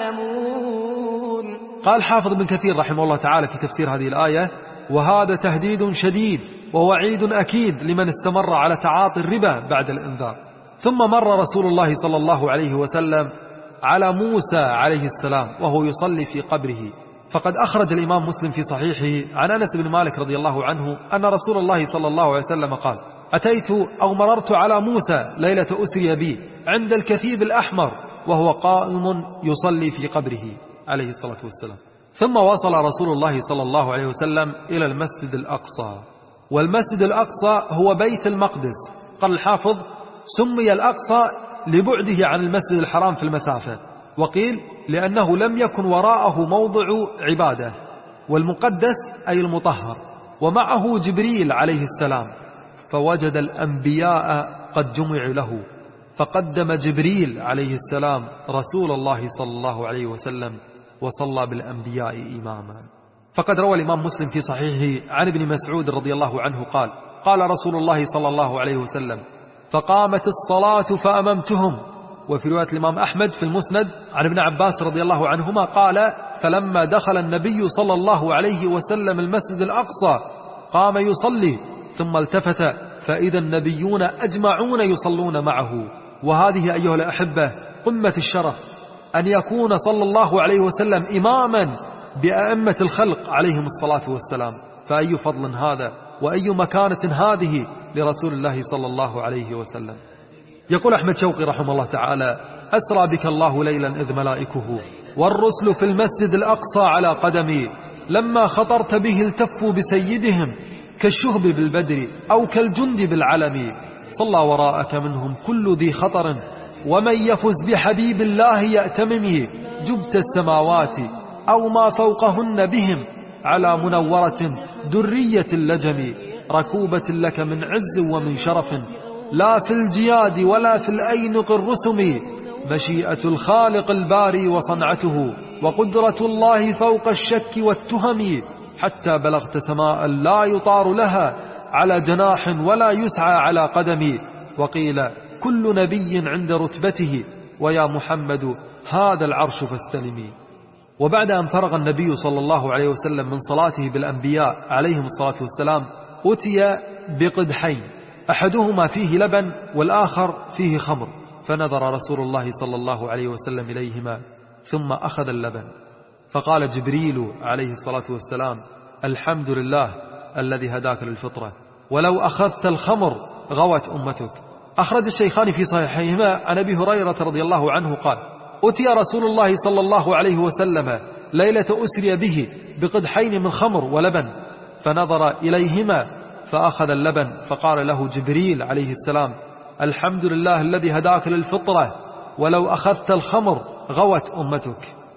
تظلمون. قال حافظ بن كثير رحمه الله تعالى في تفسير هذه الآية: وهذا تهديد شديد ووعيد أكيد لمن استمر على تعاطي الربا بعد الإنذار. ثم مر رسول الله صلى الله عليه وسلم على موسى عليه السلام وهو يصلي في قبره، فقد أخرج الإمام مسلم في صحيحه عن أنس بن مالك رضي الله عنه أن رسول الله صلى الله عليه وسلم قال: أتيت أو مررت على موسى ليلة أسري بي عند الكثيب الأحمر وهو قائم يصلي في قبره عليه الصلاة والسلام. ثم وصل رسول الله صلى الله عليه وسلم إلى المسجد الأقصى، والمسجد الأقصى هو بيت المقدس. قال الحافظ: سمي الأقصى لبعده عن المسجد الحرام في المسافة، وقيل لأنه لم يكن وراءه موضع عبادة، والمقدس أي المطهر، ومعه جبريل عليه السلام، فوجد الأنبياء قد جمعوا له، فقدم جبريل عليه السلام رسول الله صلى الله عليه وسلم وصلى بالأنبياء إماما. فقد روى الإمام مسلم في صحيحه عن ابن مسعود رضي الله عنه قال: قال رسول الله صلى الله عليه وسلم: فقامت الصلاة فأممتهم. وفي رواية الإمام أحمد في المسند عن ابن عباس رضي الله عنهما قال: فلما دخل النبي صلى الله عليه وسلم المسجد الأقصى قام يصلي، ثم التفت فإذا النبيون أجمعون يصلون معه. وهذه أيها الأحبة قمة الشرف، أن يكون صلى الله عليه وسلم إماما بأئمة الخلق عليهم الصلاة والسلام، فأي فضل هذا وأي مكانة هذه لرسول الله صلى الله عليه وسلم. يقول أحمد شوقي رحمه الله تعالى: أسرى بك الله ليلا إذ ملائكه والرسل في المسجد الأقصى على قدمي، لما خطرت به التفوا بسيدهم كالشهب بالبدر أو كالجند بالعلم، صلى وراءك منهم كل ذي خطر، ومن يفز بحبيب الله يأتمم، جبت السماوات أو ما فوقهن بهم على منورة درية اللجم، ركوبة لك من عز ومن شرف، لا في الجياد ولا في الأينق الرسم، مشيئة الخالق الباري وصنعته، وقدرة الله فوق الشك والتهم، حتى بلغت سماء لا يطار لها على جناح ولا يسعى على قدم، وقيل كل نبي عند رتبته، ويا محمد هذا العرش فاستلمي. وبعد أن فرغ النبي صلى الله عليه وسلم من صلاته بالأنبياء عليهم الصلاة والسلام أتي بقدحين، أحدهما فيه لبن والآخر فيه خمر، فنظر رسول الله صلى الله عليه وسلم إليهما ثم أخذ اللبن، فقال جبريل عليه الصلاة والسلام: الحمد لله الذي هداك للفطرة، ولو أخذت الخمر غوت أمتك. أخرج الشيخان في صحيحيهما عن أبي هريرة رضي الله عنه قال: أتي رسول الله صلى الله عليه وسلم ليلة أسري به بقدحين من خمر ولبن، فنظر إليهما فأخذ اللبن، فقال له جبريل عليه السلام: الحمد لله الذي هداك للفطرة، ولو أخذت الخمر غوت أمتك.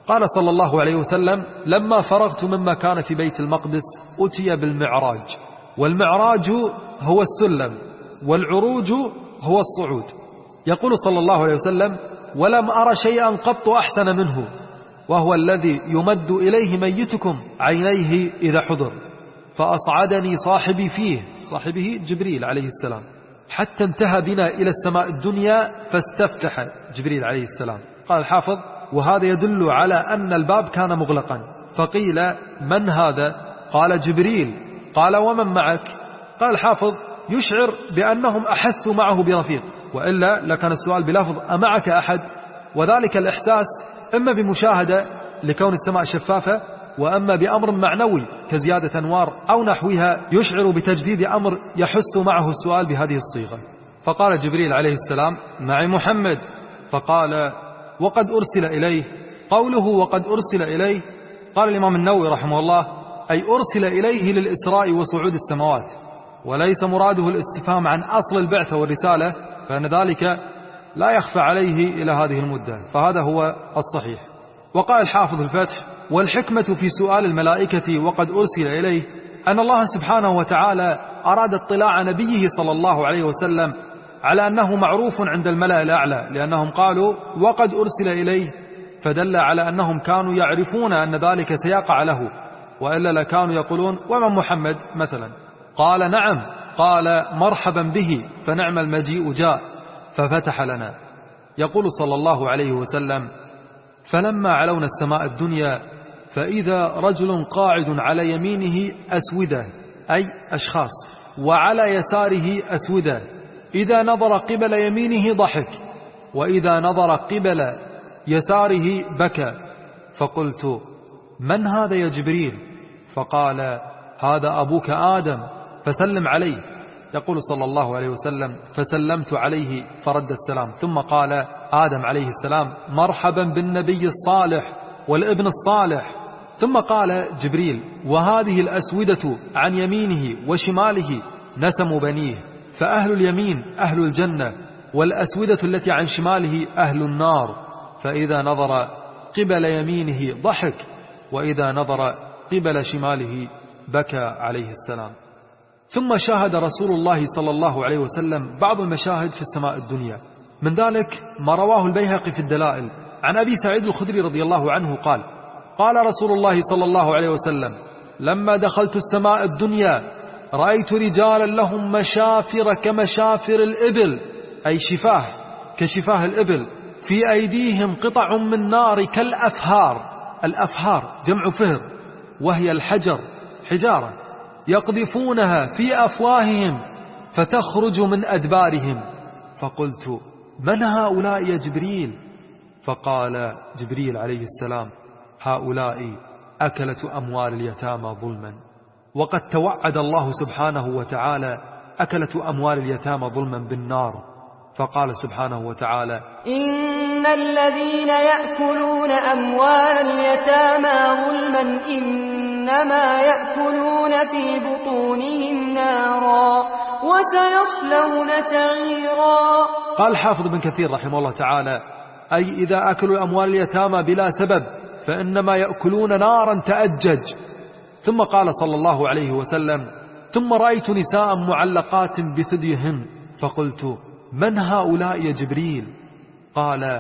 قال صلى الله عليه وسلم: لما فرغت مما كان في بيت المقدس أتي بالمعراج، والمعراج هو السلم، والعروج هو الصعود. يقول صلى الله عليه وسلم: ولم أر شيئا قط أحسن منه، وهو الذي يمد إليه ميتكم عينيه إذا حضر، فأصعدني صاحبي فيه، صاحبه جبريل عليه السلام، حتى انتهى بنا إلى السماء الدنيا فاستفتح جبريل عليه السلام. قال الحافظ: وهذا يدل على أن الباب كان مغلقا. فقيل: من هذا؟ قال: جبريل. قال: ومن معك؟ قال الحافظ: يشعر بأنهم أحسوا معه برفيق، وإلا لكان السؤال بلفظ أمعك أحد؟ وذلك الإحساس إما بمشاهدة لكون السماء شفافة، وأما بأمر معنوي كزيادة أنوار أو نحوها يشعر بتجديد أمر يحس معه السؤال بهذه الصيغة. فقال جبريل عليه السلام: معي محمد. فقال: وقد أرسل إليه. قوله وقد أرسل إليه، قال الإمام النووي رحمه الله: أي أرسل إليه للإسراء وصعود السماوات، وليس مراده الاستفهام عن أصل البعثة والرسالة، فإن ذلك لا يخفى عليه إلى هذه المدة، فهذا هو الصحيح. وقال الحافظ الفتح: والحكمة في سؤال الملائكة وقد أرسل إليه أن الله سبحانه وتعالى أراد اطلاع نبيه صلى الله عليه وسلم على أنه معروف عند الملأ الأعلى، لأنهم قالوا وقد أرسل إليه، فدل على أنهم كانوا يعرفون أن ذلك سيقع له، وإلا لكانوا يقولون ومن محمد مثلا. قال: نعم. قال: مرحبا به، فنعم المجيء جاء، ففتح لنا. يقول صلى الله عليه وسلم: فلما علونا السماء الدنيا فإذا رجل قاعد على يمينه أسودة، أي أشخاص، وعلى يساره أسودة، إذا نظر قبل يمينه ضحك، وإذا نظر قبل يساره بكى. فقلت: من هذا يا جبريل؟ فقال: هذا أبوك آدم، فسلم عليه. يقول صلى الله عليه وسلم: فسلمت عليه فرد السلام، ثم قال آدم عليه السلام: مرحبا بالنبي الصالح والابن الصالح. ثم قال جبريل: وهذه الأسودة عن يمينه وشماله نسم بنيه، فأهل اليمين أهل الجنة، والأسودة التي عن شماله أهل النار، فإذا نظر قبل يمينه ضحك، وإذا نظر قبل شماله بكى عليه السلام. ثم شاهد رسول الله صلى الله عليه وسلم بعض المشاهد في السماء الدنيا، من ذلك ما رواه البيهقي في الدلائل عن أبي سعيد الخدري رضي الله عنه قال: قال رسول الله صلى الله عليه وسلم: لما دخلت السماء الدنيا رأيت رجالا لهم مشافر كمشافر الإبل، أي شفاه كشفاه الإبل، في أيديهم قطع من نار كالأفهار. الأفهار جمع فهر، وهي الحجر، حجارة، يقذفونها في أفواههم فتخرج من أدبارهم. فقلت: من هؤلاء يا جبريل؟ فقال جبريل عليه السلام: هؤلاء أكلة أموال اليتامى ظلما. وقد توعد الله سبحانه وتعالى أكلة أموال اليتامى ظلما بالنار، فقال سبحانه وتعالى: إن الذين يأكلون أموال اليتامى ظلما إنما يأكلون في بطونهم نارا وسيصلون سعيرا. قال الحافظ ابن كثير رحمه الله تعالى: أي إذا أكلوا أموال اليتامى بلا سبب فإنما يأكلون نارا تأجج. ثم قال صلى الله عليه وسلم: ثم رأيت نساء معلقات بثديهن، فقلت: من هؤلاء يا جبريل؟ قال: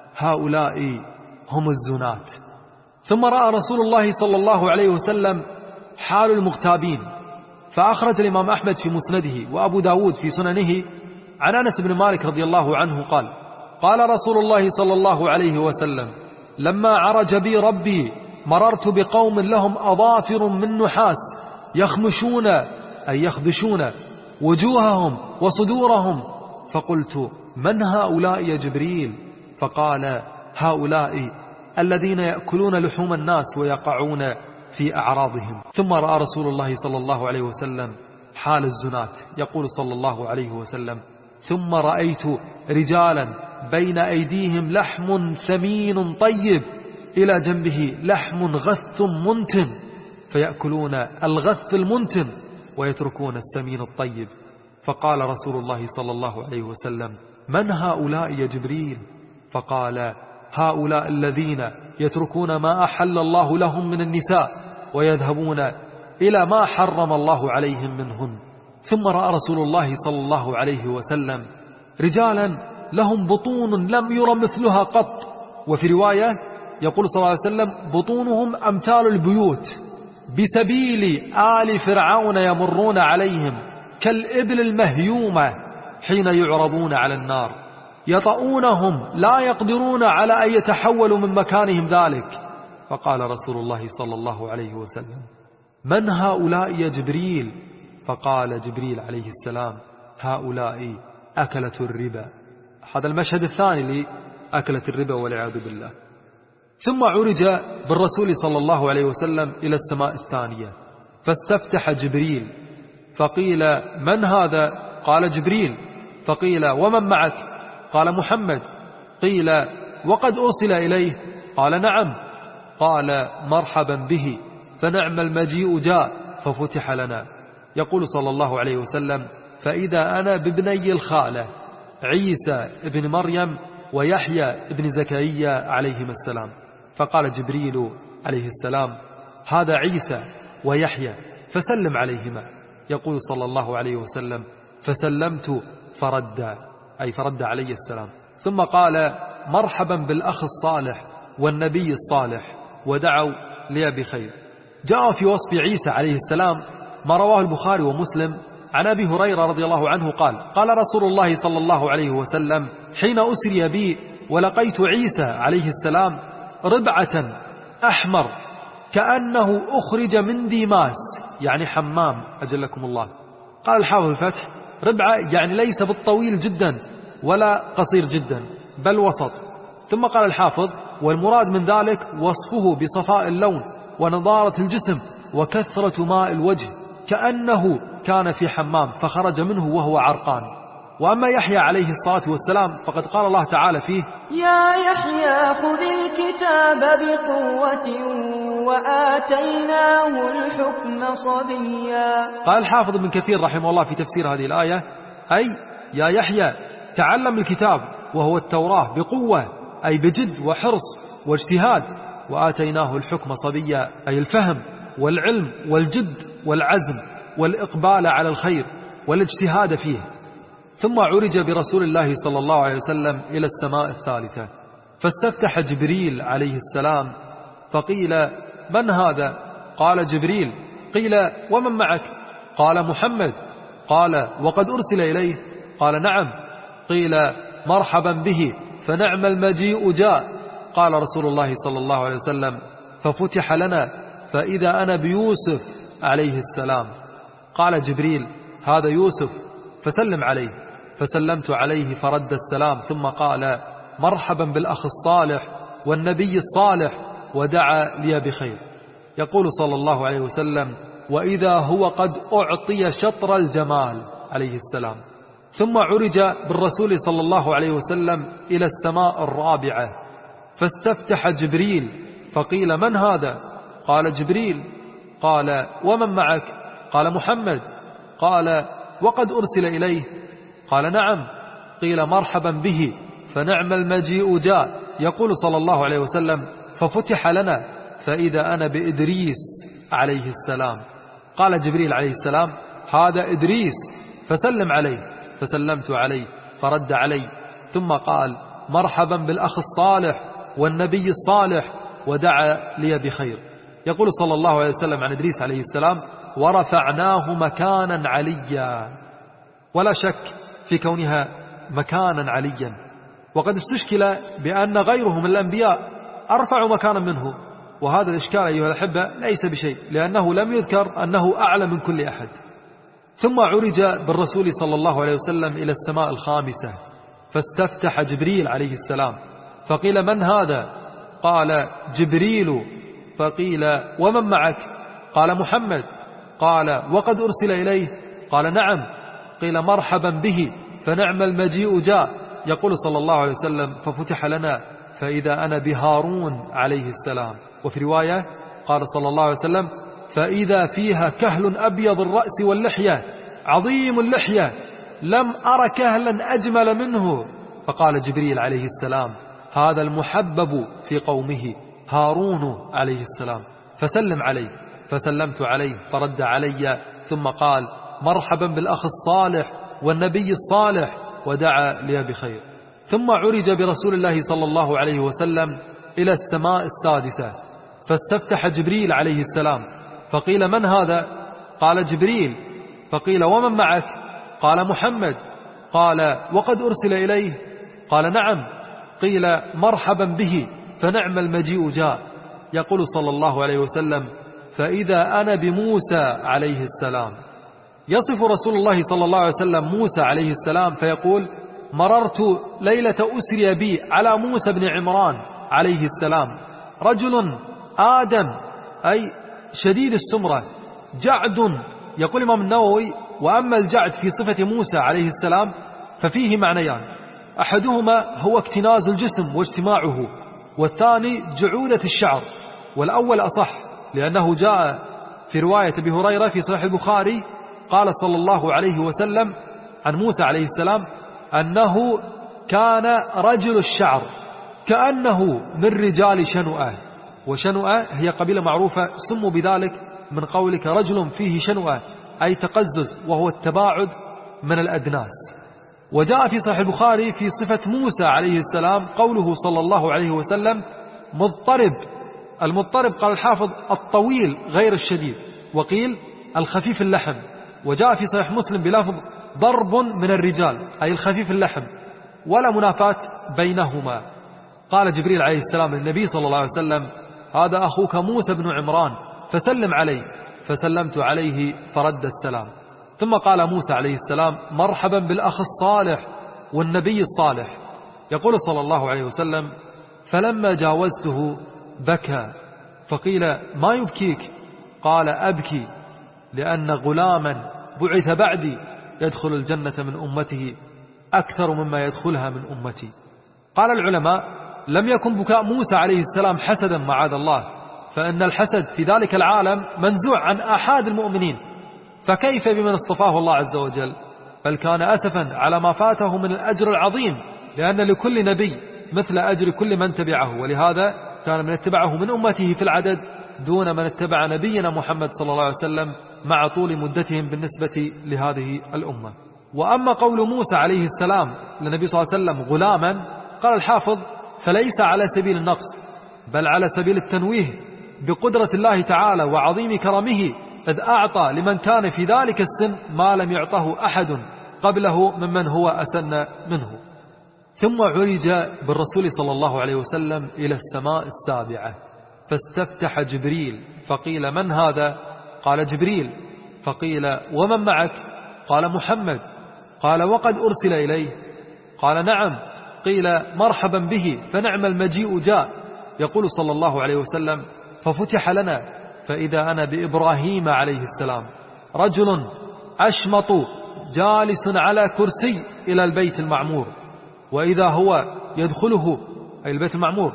هؤلاء هم الزنات. ثم رأى رسول الله صلى الله عليه وسلم حال المغتابين، فأخرج الإمام أحمد في مسنده وأبو داود في سننه عن أنس بن مالك رضي الله عنه قال: قال رسول الله صلى الله عليه وسلم: لما عرج بي ربي مررت بقوم لهم أظافر من نحاس يخمشون أي يخدشون وجوههم وصدورهم، فقلت: من هؤلاء يا جبريل؟ فقال: هؤلاء الذين يأكلون لحوم الناس ويقعون في أعراضهم. ثم رأى رسول الله صلى الله عليه وسلم حال الزنات، يقول صلى الله عليه وسلم: ثم رأيت رجالا بين أيديهم لحم ثمين طيب، إلى جنبه لحم غث منتن، فيأكلون الغث المنتن ويتركون السمين الطيب. فقال رسول الله صلى الله عليه وسلم: من هؤلاء يا جبريل؟ فقال: هؤلاء الذين يتركون ما أحل الله لهم من النساء ويذهبون إلى ما حرم الله عليهم منهن. ثم رأى رسول الله صلى الله عليه وسلم رجالا لهم بطون لم ير مثلها قط، وفي رواية يقول صلى الله عليه وسلم بطونهم أمثال البيوت، بسبيل آل فرعون يمرون عليهم كالإبل المهيومة حين يعرضون على النار، يطؤونهم لا يقدرون على أن يتحولوا من مكانهم ذلك. فقال رسول الله صلى الله عليه وسلم من هؤلاء يا جبريل؟ فقال جبريل عليه السلام هؤلاء أكلة الربا. هذا المشهد الثاني لأكلة الربا والعياذ بالله. ثم عرج بالرسول صلى الله عليه وسلم إلى السماء الثانية، فاستفتح جبريل فقيل من هذا؟ قال جبريل. فقيل ومن معك؟ قال محمد. قيل وقد أرسل إليه؟ قال نعم. قال مرحبا به، فنعم المجيء جاء ففتح لنا. يقول صلى الله عليه وسلم فإذا أنا بابني الخالة عيسى ابن مريم ويحيى ابن زكريا عليهما السلام. فقال جبريل عليه السلام هذا عيسى ويحيى فسلم عليهما. يقول صلى الله عليه وسلم فسلمت فرد علي السلام، ثم قال مرحبا بالأخ الصالح والنبي الصالح ودعوا لي بخير. جاء في وصف عيسى عليه السلام ما رواه البخاري ومسلم عن أبي هريرة رضي الله عنه قال رسول الله صلى الله عليه وسلم حين أسري بي ولقيت عيسى عليه السلام ربعة أحمر كأنه أخرج من ديماس، يعني حمام أجلكم الله. قال الحافظ الفتح ربعة يعني ليس بالطويل جدا ولا قصير جدا بل وسط. ثم قال الحافظ والمراد من ذلك وصفه بصفاء اللون ونضارة الجسم وكثرة ماء الوجه كأنه كان في حمام فخرج منه وهو عرقان. وأما يحيى عليه الصلاة والسلام فقد قال الله تعالى فيه يا يحيى خذ الكتاب بقوة وآتيناه الحكم صبيا. قال الحافظ ابن كثير رحمه الله في تفسير هذه الآية أي يا يحيى تعلم الكتاب وهو التوراة بقوة أي بجد وحرص واجتهاد، وآتيناه الحكم صبيا أي الفهم والعلم والجد والعزم والإقبال على الخير والاجتهاد فيه. ثم عرج برسول الله صلى الله عليه وسلم إلى السماء الثالثة، فاستفتح جبريل عليه السلام فقيل من هذا؟ قال جبريل. قيل ومن معك؟ قال محمد. قال وقد أرسل إليه؟ قال نعم. قيل مرحبا به، فنعم المجيء جاء. قال رسول الله صلى الله عليه وسلم ففتح لنا فإذا أنا بيوسف عليه السلام. قال جبريل هذا يوسف فسلم عليه، فسلمت عليه فرد السلام، ثم قال مرحبا بالأخ الصالح والنبي الصالح ودعا لي بخير. يقول صلى الله عليه وسلم وإذا هو قد أعطي شطر الجمال عليه السلام. ثم عرج بالرسول صلى الله عليه وسلم إلى السماء الرابعة، فاستفتح جبريل فقيل من هذا؟ قال جبريل. قال ومن معك؟ قال محمد. قال وقد أرسل إليه؟ قال نعم. قيل مرحبا به، فنعم المجيء جاء. يقول صلى الله عليه وسلم ففتح لنا فإذا أنا بإدريس عليه السلام. قال جبريل عليه السلام هذا إدريس فسلم عليه، فسلمت عليه فرد علي، ثم قال مرحبا بالأخ الصالح والنبي الصالح ودعا لي بخير. يقول صلى الله عليه وسلم عن إدريس عليه السلام ورفعناه مكانا عليا. ولا شك في كونها مكانا عليا، وقد استشكل بأن غيرهم من الأنبياء أرفع مكانا منه، وهذا الإشكال أيها الأحبة ليس بشيء، لأنه لم يذكر أنه أعلى من كل أحد. ثم عرج بالرسول صلى الله عليه وسلم إلى السماء الخامسة، فاستفتح جبريل عليه السلام فقيل من هذا؟ قال جبريل. فقيل ومن معك؟ قال محمد. قال وقد أرسل إليه؟ قال نعم. قيل مرحبا به، فنعم المجيء جاء. يقول صلى الله عليه وسلم ففتح لنا فإذا أنا بهارون عليه السلام. وفي رواية قال صلى الله عليه وسلم فإذا فيها كهل أبيض الرأس واللحية عظيم اللحية لم أر كهلا أجمل منه. فقال جبريل عليه السلام هذا المحبب في قومه هارون عليه السلام، فسلم عليه. فسلمت عليه فرد علي، ثم قال: مرحبا بالأخ الصالح والنبي الصالح، ودعا لي بخير. ثم عرج برسول الله صلى الله عليه وسلم إلى السماء السادسة، فاستفتح جبريل عليه السلام، فقيل: من هذا؟ قال: جبريل. فقيل: ومن معك؟ قال: محمد. قال: وقد أرسل إليه؟ قال: نعم. قيل: مرحبا به، فنعم المجيء جاء. يقول صلى الله عليه وسلم: فإذا أنا بموسى عليه السلام. يصف رسول الله صلى الله عليه وسلم موسى عليه السلام فيقول: مررت ليلة أسري بي على موسى بن عمران عليه السلام، رجل آدم، أي شديد السمرة، جعد. يقول الإمام النووي: وأما الجعد في صفة موسى عليه السلام ففيه معنيان، أحدهما هو اكتناز الجسم واجتماعه، والثاني جعودة الشعر، والأول أصح، لأنه جاء في رواية أبي هريرة في صحيح البخاري قال صلى الله عليه وسلم عن موسى عليه السلام أنه كان رجل الشعر كأنه من رجال شنؤة. وشنؤة هي قبيلة معروفة سموا بذلك من قولك رجل فيه شنؤة، أي تقزز، وهو التباعد من الأدناس. وجاء في صحيح البخاري في صفة موسى عليه السلام قوله صلى الله عليه وسلم: مضطرب. المضطرب قال الحافظ الطويل غير الشديد، وقيل الخفيف اللحم. وجاء في صحيح مسلم بلفظ: ضرب من الرجال، أي الخفيف اللحم، ولا منافاة بينهما. قال جبريل عليه السلام للنبي صلى الله عليه وسلم: هذا أخوك موسى بن عمران، فسلم عليه. فسلمت عليه فرد السلام. ثم قال موسى عليه السلام: مرحبا بالأخ الصالح والنبي الصالح. يقول صلى الله عليه وسلم: فلما جاوزته بكى، فقيل: ما يبكيك؟ قال: أبكي لأن غلاما بعث بعدي يدخل الجنة من أمته أكثر مما يدخلها من أمتي. قال العلماء: لم يكن بكاء موسى عليه السلام حسدا معاذ الله، فإن الحسد في ذلك العالم منزوع عن أحد المؤمنين، فكيف بمن اصطفاه الله عز وجل؟ بل كان أسفا على ما فاته من الأجر العظيم، لأن لكل نبي مثل أجر كل من تبعه، ولهذا كان من اتبعه من أمته في العدد دون من اتبع نبينا محمد صلى الله عليه وسلم مع طول مدتهم بالنسبة لهذه الأمة. وأما قول موسى عليه السلام للنبي صلى الله عليه وسلم غلاما، قال الحافظ: فليس على سبيل النقص، بل على سبيل التنويه بقدرة الله تعالى وعظيم كرمه، إذ أعطى لمن كان في ذلك السن ما لم يعطه أحد قبله ممن هو أسن منه. ثم عرج بالرسول صلى الله عليه وسلم إلى السماء السابعة، فاستفتح جبريل، فقيل: من هذا؟ قال: جبريل. فقيل: ومن معك؟ قال: محمد. قال: وقد أرسل إليه؟ قال: نعم. قيل: مرحبا به، فنعم المجيء جاء. يقول صلى الله عليه وسلم: ففتح لنا، فإذا أنا بإبراهيم عليه السلام، رجل أشمط جالس على كرسي إلى البيت المعمور، وإذا هو يدخله، أي البيت المعمور،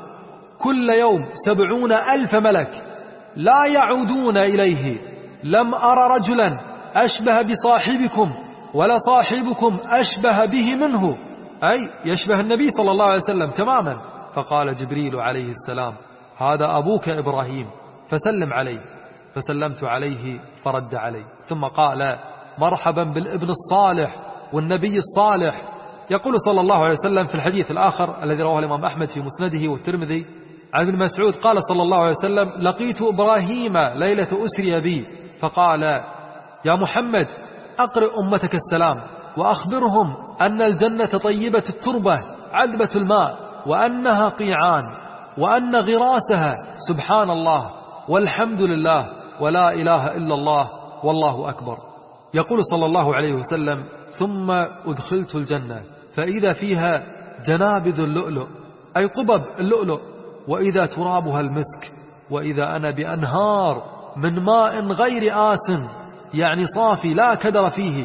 كل يوم 70,000 ملك لا يعودون إليه. لم أر رجلا أشبه بصاحبكم ولا صاحبكم أشبه به منه، أي يشبه النبي صلى الله عليه وسلم تماما. فقال جبريل عليه السلام: هذا أبوك إبراهيم، فسلم عليه. فسلمت عليه فرد علي. ثم قال: مرحبا بالابن الصالح والنبي الصالح. يقول صلى الله عليه وسلم في الحديث الآخر الذي رواه الإمام أحمد في مسنده والترمذي عن ابن مسعود قال صلى الله عليه وسلم: لقيت إبراهيم ليلة أسري بي، فقال: يا محمد أقرئ أمتك السلام، وأخبرهم أن الجنة طيبة التربة عذبة الماء، وأنها قيعان، وأن غراسها سبحان الله والحمد لله ولا إله إلا الله والله أكبر. يقول صلى الله عليه وسلم: ثم أدخلت الجنة فإذا فيها جنابذ اللؤلؤ، أي قبب اللؤلؤ، وإذا ترابها المسك، وإذا أنا بأنهار من ماء غير آسن، يعني صافي لا كدر فيه،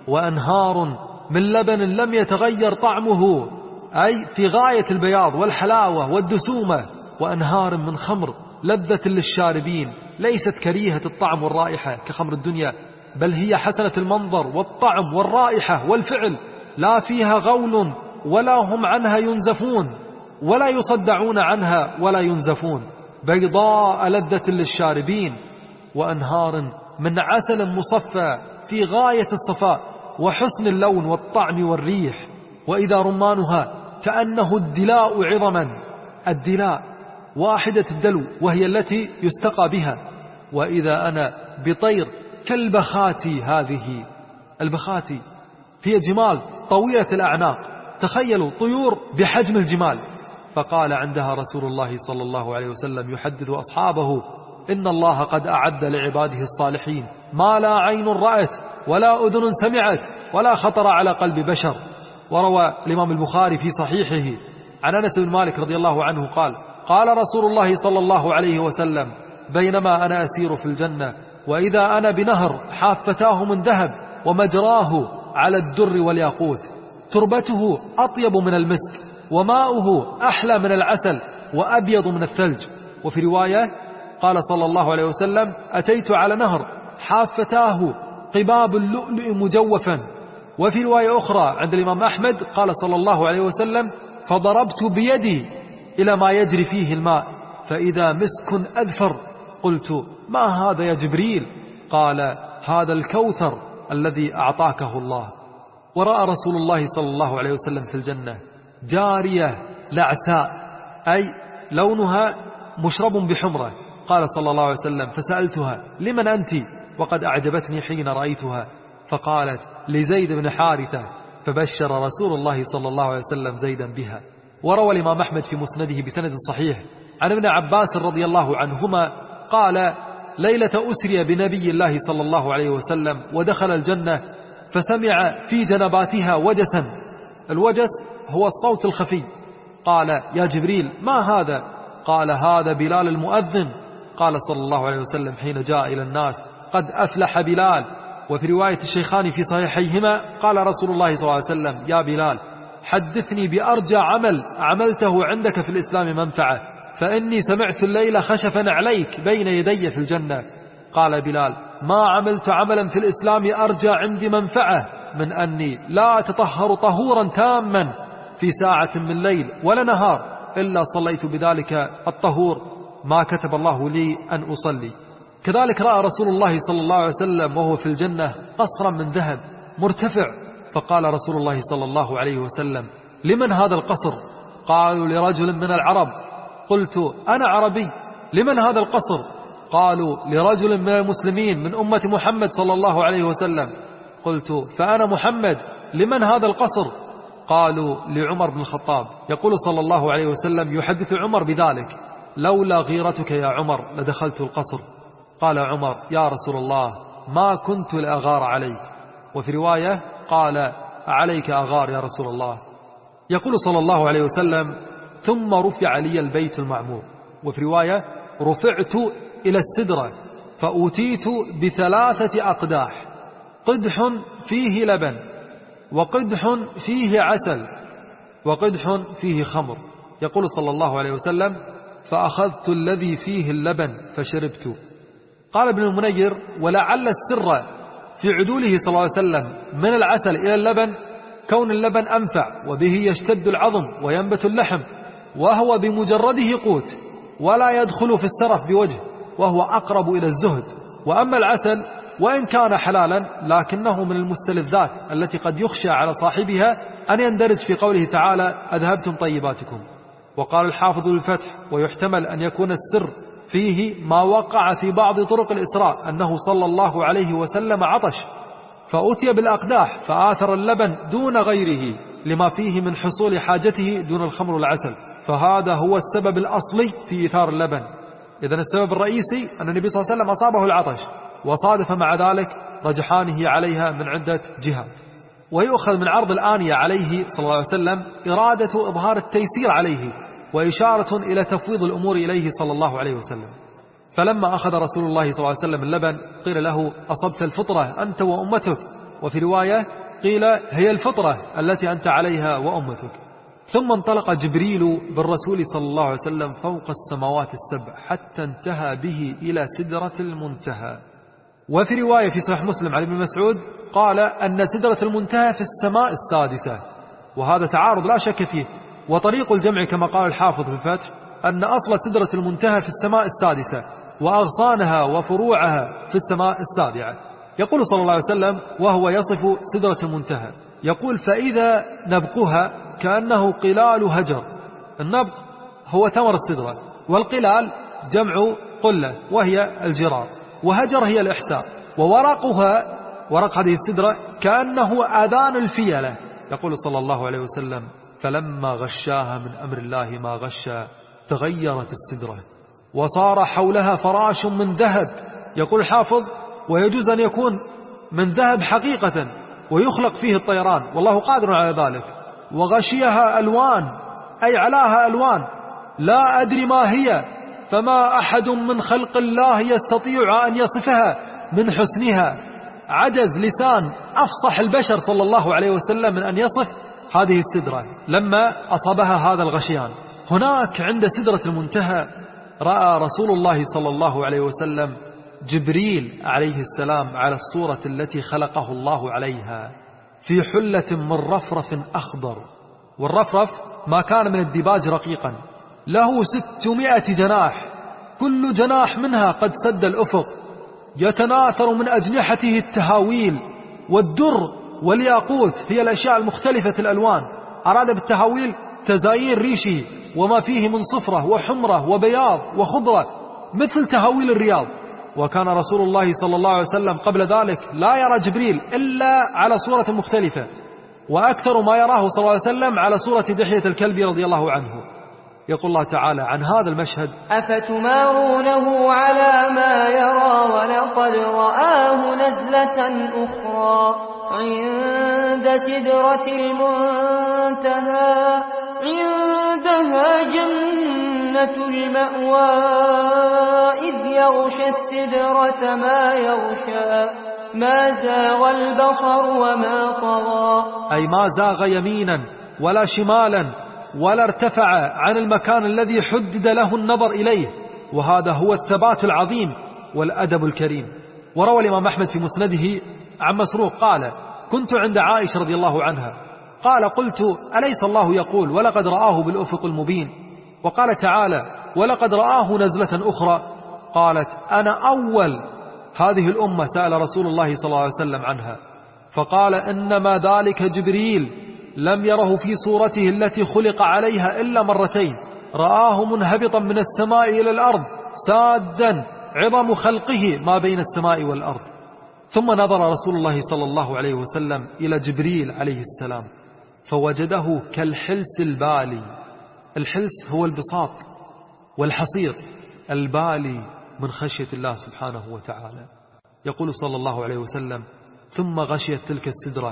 وأنهار من لبن لم يتغير طعمه، أي في غاية البياض والحلاوة والدسومة، وأنهار من خمر لذة للشاربين، ليست كريهة الطعم والرائحة كخمر الدنيا، بل هي حسنة المنظر والطعم والرائحة والفعل، لا فيها غول ولا هم عنها ينزفون. ولا يصدعون عنها ولا ينزفون، بيضاء لذة للشاربين، وأنهار من عسل مصفى في غاية الصفاء وحسن اللون والطعم والريح، وإذا رمانها كأنه الدلاء عظما. الدلاء واحدة الدلو وهي التي يستقى بها. وإذا أنا بطير كالبخاتي، هذه البخاتي هي جمال طويلة الأعناق، تخيلوا طيور بحجم الجمال. فقال عندها رسول الله صلى الله عليه وسلم يحدث أصحابه: إن الله قد أعد لعباده الصالحين ما لا عين رأت ولا أذن سمعت ولا خطر على قلب بشر. وروى الإمام البخاري في صحيحه عن أنس بن مالك رضي الله عنه قال: قال رسول الله صلى الله عليه وسلم: بينما أنا أسير في الجنة وإذا أنا بنهر حافتاه من ذهب ومجراه على الدر والياقوت، تربته أطيب من المسك وماؤه أحلى من العسل وأبيض من الثلج. وفي رواية قال صلى الله عليه وسلم: أتيت على نهر حافتاه قباب اللؤلؤ مجوفا. وفي رواية أخرى عند الإمام أحمد قال صلى الله عليه وسلم: فضربت بيدي إلى ما يجري فيه الماء فإذا مسك أذفر. قلت: ما هذا يا جبريل؟ قال: هذا الكوثر الذي أعطاكه الله. ورأى رسول الله صلى الله عليه وسلم في الجنة جارية لعساء، أي لونها مشرب بحمرة. قال صلى الله عليه وسلم: فسألتها: لمن أنت؟ وقد أعجبتني حين رأيتها. فقالت: لزيد بن حارثة. فبشر رسول الله صلى الله عليه وسلم زيدا بها. وروى الإمام أحمد في مسنده بسند صحيح عن ابن عباس رضي الله عنهما قال: ليلة أسري بنبي الله صلى الله عليه وسلم ودخل الجنة فسمع في جنباتها وجسا. الوجس هو الصوت الخفي. قال: يا جبريل ما هذا؟ قال: هذا بلال المؤذن. قال صلى الله عليه وسلم حين جاء إلى الناس: قد أفلح بلال. وفي رواية الشيخان في صحيحيهما قال رسول الله صلى الله عليه وسلم: يا بلال حدثني بأرجى عمل عملته عندك في الإسلام منفعة، فإني سمعت الليلة خشفا عليك بين يدي في الجنة. قال بلال: ما عملت عملا في الإسلام أرجى عندي منفعة من أني لا أتطهر طهورا تاما في ساعة من ليل ولا نهار إلا صليت بذلك الطهور ما كتب الله لي أن أصلي. كذلك رأى رسول الله صلى الله عليه وسلم وهو في الجنة قصرا من ذهب مرتفع. فقال رسول الله صلى الله عليه وسلم: لمن هذا القصر؟ قالوا: لرجل من العرب. قلت: أنا عربي. لمن هذا القصر؟ قالوا: لرجل من المسلمين من أمة محمد صلى الله عليه وسلم. قلت: فأنا محمد. لمن هذا القصر؟ قالوا: لعمر بن الخطاب. يقول صلى الله عليه وسلم يحدث عمر بذلك: لولا غيرتك يا عمر لدخلت القصر. قال عمر: يا رسول الله ما كنت لأغار عليك. وفي رواية قال: عليك أغار يا رسول الله. يقول صلى الله عليه وسلم: ثم رفع لي البيت المعمور. وفي رواية: رفعت إلى السدرة فأوتيت ب3 أقداح، قدح فيه لبن، وقدح فيه عسل، وقدح فيه خمر. يقول صلى الله عليه وسلم: فأخذت الذي فيه اللبن فشربت. قال ابن المنير: ولعل السر في عدوله صلى الله عليه وسلم من العسل إلى اللبن كون اللبن أنفع وبه يشتد العظم وينبت اللحم، وهو بمجرده قوت ولا يدخل في السرف بوجه، وهو أقرب إلى الزهد. وأما العسل وإن كان حلالا لكنه من المستلذات التي قد يخشى على صاحبها أن يندرج في قوله تعالى: أذهبتم طيباتكم. وقال الحافظ الفتح: ويحتمل أن يكون السر فيه ما وقع في بعض طرق الإسراء أنه صلى الله عليه وسلم عطش فأتي بالأقداح فآثر اللبن دون غيره لما فيه من حصول حاجته دون الخمر والعسل، فهذا هو السبب الأصلي في إيثار اللبن. إذن السبب الرئيسي أن النبي صلى الله عليه وسلم أصابه العطش، وصادف مع ذلك رجحانه عليها من عدة جهات. ويؤخذ من عرض الآنية عليه صلى الله عليه وسلم إرادة إظهار التيسير عليه وإشارة إلى تفويض الأمور إليه صلى الله عليه وسلم. فلما أخذ رسول الله صلى الله عليه وسلم اللبن قيل له: أصبت الفطرة أنت وأمتك. وفي رواية قيل: هي الفطرة التي أنت عليها وأمتك. ثم انطلق جبريل بالرسول صلى الله عليه وسلم فوق السماوات السبع حتى انتهى به إلى سدرة المنتهى. وفي رواية في صحيح مسلم عن ابن مسعود قال أن سدرة المنتهى في السماء السادسة، وهذا تعارض لا شك فيه، وطريق الجمع كما قال الحافظ في الفتح أن أصل سدرة المنتهى في السماء السادسة، وأغصانها وفروعها في السماء السابعة. يقول صلى الله عليه وسلم وهو يصف سدرة المنتهى، يقول: فإذا نبقها كأنه قلال هجر. النبق هو ثمر السدرة، والقلال جمع قلة وهي الجرار، وهجر هي الإحساء، وورقها، ورق هذه السدرة، كأنه آذان الفيلة. يقول صلى الله عليه وسلم: فلما غشاها من أمر الله ما غشا تغيرت السدرة وصار حولها فراش من ذهب. يقول الحافظ: ويجوز أن يكون من ذهب حقيقة ويخلق فيه الطيران، والله قادر على ذلك. وغشيها ألوان، أي علاها ألوان لا أدري ما هي، فما أحد من خلق الله يستطيع أن يصفها من حسنها. عجز لسان أفصح البشر صلى الله عليه وسلم من أن يصف هذه السدرة لما أصابها هذا الغشيان. هناك عند سدرة المنتهى رأى رسول الله صلى الله عليه وسلم جبريل عليه السلام على الصورة التي خلقه الله عليها، في حلة من رفرف أخضر، والرفرف ما كان من الديباج رقيقا، له 600 جناح، كل جناح منها قد سد الأفق، يتناثر من أجنحته التهاويل والدر والياقوت، هي الأشياء المختلفة الألوان. أراد بالتهاويل تزايين ريشه وما فيه من صفرة وحمرة وبياض وخضرة مثل تهاويل الرياض. وكان رسول الله صلى الله عليه وسلم قبل ذلك لا يرى جبريل إلا على صورة مختلفة، وأكثر ما يراه صلى الله عليه وسلم على صورة دحية الكلب رضي الله عنه. يقول الله تعالى عن هذا المشهد: أفتمارونه على ما يرى ولقد رآه نزلة أخرى عند سدرة المنتهى عندها جنة المأوى إذ يغشى السدرة ما يغشى ما زاغ البصر وما طغى. أي ما زاغ يمينا ولا شمالا ولا ارتفع عن المكان الذي حدد له النظر إليه، وهذا هو الثبات العظيم والأدب الكريم. وروى الإمام أحمد في مسنده عن مسروق قال: كنت عند عائشة رضي الله عنها، قال: قلت: أليس الله يقول ولقد رآه بالأفق المبين، وقال تعالى: ولقد رآه نزلة أخرى؟ قالت: أنا أول هذه الأمة سأل رسول الله صلى الله عليه وسلم عنها، فقال: إنما ذلك جبريل لم يره في صورته التي خلق عليها إلا مرتين، رآه منهبطا من السماء إلى الأرض سادا عظم خلقه ما بين السماء والأرض. ثم نظر رسول الله صلى الله عليه وسلم إلى جبريل عليه السلام فوجده كالحلس البالي. الحلس هو البساط والحصير البالي من خشية الله سبحانه وتعالى. يقول صلى الله عليه وسلم: ثم غشيت تلك السدرة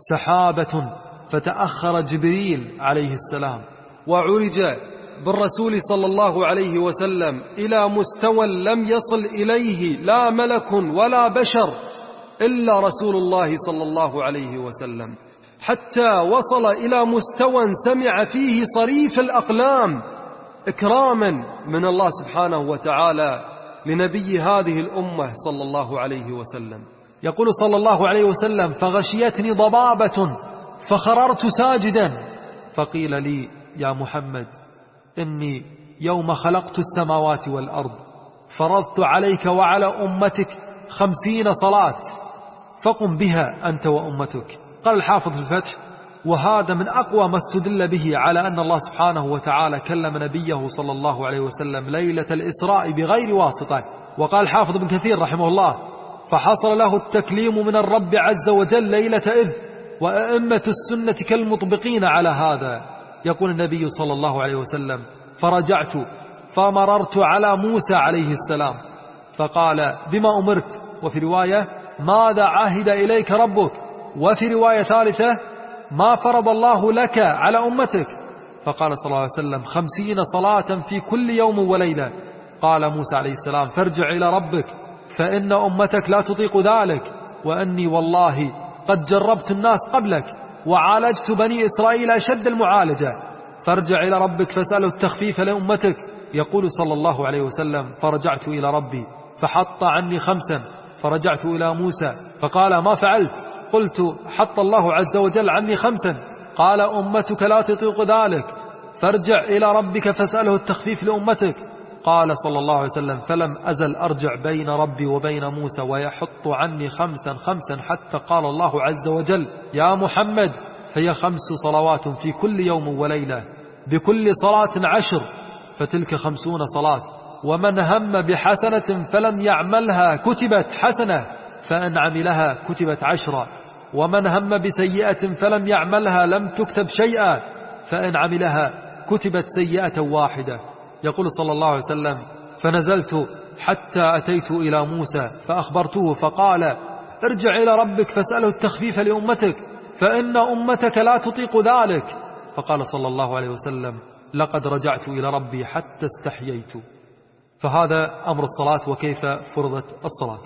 سحابة فتأخر جبريل عليه السلام وعرج بالرسول صلى الله عليه وسلم إلى مستوى لم يصل إليه لا ملك ولا بشر إلا رسول الله صلى الله عليه وسلم، حتى وصل إلى مستوى سمع فيه صريف الأقلام إكراما من الله سبحانه وتعالى لنبي هذه الأمة صلى الله عليه وسلم. يقول صلى الله عليه وسلم: فغشيتني ضبابة فخررت ساجدا، فقيل لي: يا محمد، إني يوم خلقت السماوات والأرض فرضت عليك وعلى أمتك 50 صلاة فقم بها أنت وأمتك. قال الحافظ في الفتح: وهذا من أقوى ما استدل به على أن الله سبحانه وتعالى كلم نبيه صلى الله عليه وسلم ليلة الإسراء بغير واسطة. وقال الحافظ ابن كثير رحمه الله: فحصل له التكليم من الرب عز وجل ليلة إذ، وأئمة السنة كالمطبقين على هذا. يقول النبي صلى الله عليه وسلم: فرجعت فمررت على موسى عليه السلام فقال: بما أمرت؟ وفي رواية: ماذا عاهد إليك ربك؟ وفي رواية ثالثة: ما فرض الله لك على أمتك؟ فقال صلى الله عليه وسلم: 50 صلاة في كل يوم وليلة. قال موسى عليه السلام: فارجع إلى ربك فإن أمتك لا تطيق ذلك، وأني والله قد جربت الناس قبلك وعالجت بني إسرائيل أشد المعالجة، فارجع إلى ربك فاسأله التخفيف لأمتك. يقول صلى الله عليه وسلم: فرجعت إلى ربي فحط عني 5، فرجعت إلى موسى فقال: ما فعلت؟ قلت: حط الله عز وجل عني 5. قال: أمتك لا تطيق ذلك، فارجع إلى ربك فاسأله التخفيف لأمتك. قال صلى الله عليه وسلم: فلم أزل أرجع بين ربي وبين موسى ويحط عني 5 5 حتى قال الله عز وجل: يا محمد، هي 5 صلوات في كل يوم وليلة، بكل صلاة 10، فتلك 50 صلاة. ومن هم بحسنة فلم يعملها كتبت حسنة، فإن عملها كتبت 10. ومن هم بسيئة فلم يعملها لم تكتب شيئا، فإن عملها كتبت سيئة واحدة. يقول صلى الله عليه وسلم: فنزلت حتى أتيت إلى موسى فأخبرته فقال: ارجع إلى ربك فاسأله التخفيف لأمتك، فإن أمتك لا تطيق ذلك. فقال صلى الله عليه وسلم: لقد رجعت إلى ربي حتى استحييت. فهذا أمر الصلاة وكيف فرضت الصلاة.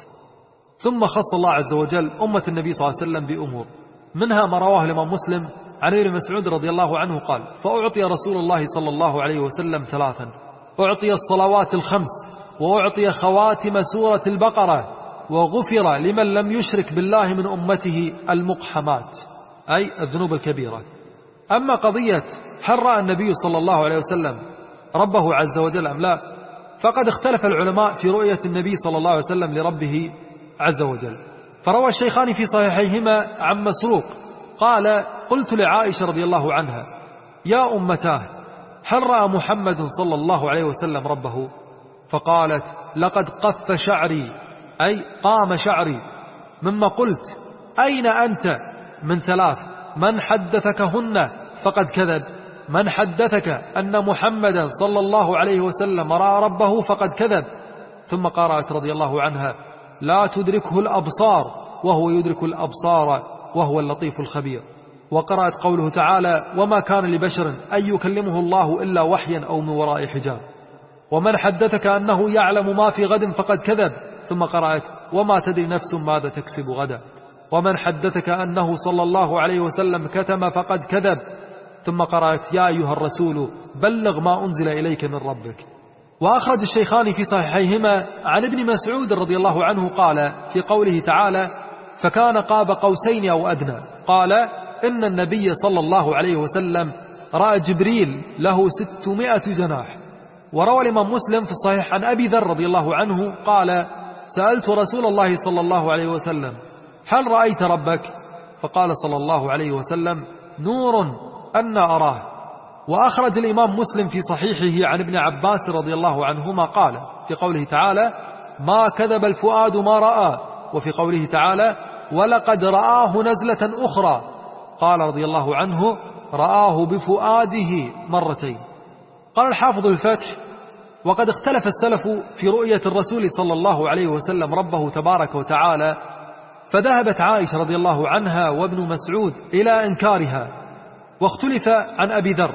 ثم خص الله عز وجل أمة النبي صلى الله عليه وسلم بأمور، منها ما رواه الإمام مسلم عن ابن مسعود رضي الله عنه قال: فأعطي رسول الله صلى الله عليه وسلم 3: أعطي الصلوات 5، وأعطي خواتم سورة البقرة، وغفر لمن لم يشرك بالله من أمته المقحمات، أي الذنوب الكبيرة. أما قضية هل رأى النبي صلى الله عليه وسلم ربه عز وجل أم لا، فقد اختلف العلماء في رؤية النبي صلى الله عليه وسلم لربه عز وجل. فروى الشيخان في صحيحيهما عن مسروق قال: قلت لعائشة رضي الله عنها: يا أمتاه، هل رأى محمد صلى الله عليه وسلم ربه؟ فقالت: لقد قف شعري، أي قام شعري، مما قلت: أين أنت من 3؟ من حدثكهن فقد كذب. من حدثك أن محمدا صلى الله عليه وسلم رأى ربه فقد كذب. ثم قرأت رضي الله عنها: لا تدركه الأبصار وهو يدرك الأبصار وهو اللطيف الخبير. وقرأت قوله تعالى: وما كان لبشر أن يكلمه الله إلا وحيا أو من وراء حجاب. ومن حدثك أنه يعلم ما في غد فقد كذب. ثم قرأت: وما تدري نفس ماذا تكسب غدا. ومن حدثك أنه صلى الله عليه وسلم كتم فقد كذب. ثم قرأت: يا أيها الرسول بلغ ما أنزل إليك من ربك. وأخرج الشيخان في صحيحيهما عن ابن مسعود رضي الله عنه قال في قوله تعالى: فكان قاب قوسين أو أدنى، قال: إن النبي صلى الله عليه وسلم رأى جبريل له 600 جناح. وروى الإمام مسلم في الصحيح عن أبي ذر رضي الله عنه قال: سألت رسول الله صلى الله عليه وسلم: هل رأيت ربك؟ فقال صلى الله عليه وسلم: نور أنا أراه. وأخرج الإمام مسلم في صحيحه عن ابن عباس رضي الله عنهما قال في قوله تعالى: ما كذب الفؤاد ما رأى. وفي قوله تعالى: ولقد رآه نزلة أخرى، قال رضي الله عنه: رآه بفؤاده 2 مرة. قال الحافظ الفتح: وقد اختلف السلف في رؤية الرسول صلى الله عليه وسلم ربه تبارك وتعالى، فذهبت عائشة رضي الله عنها وابن مسعود إلى إنكارها، واختلف عن أبي ذر،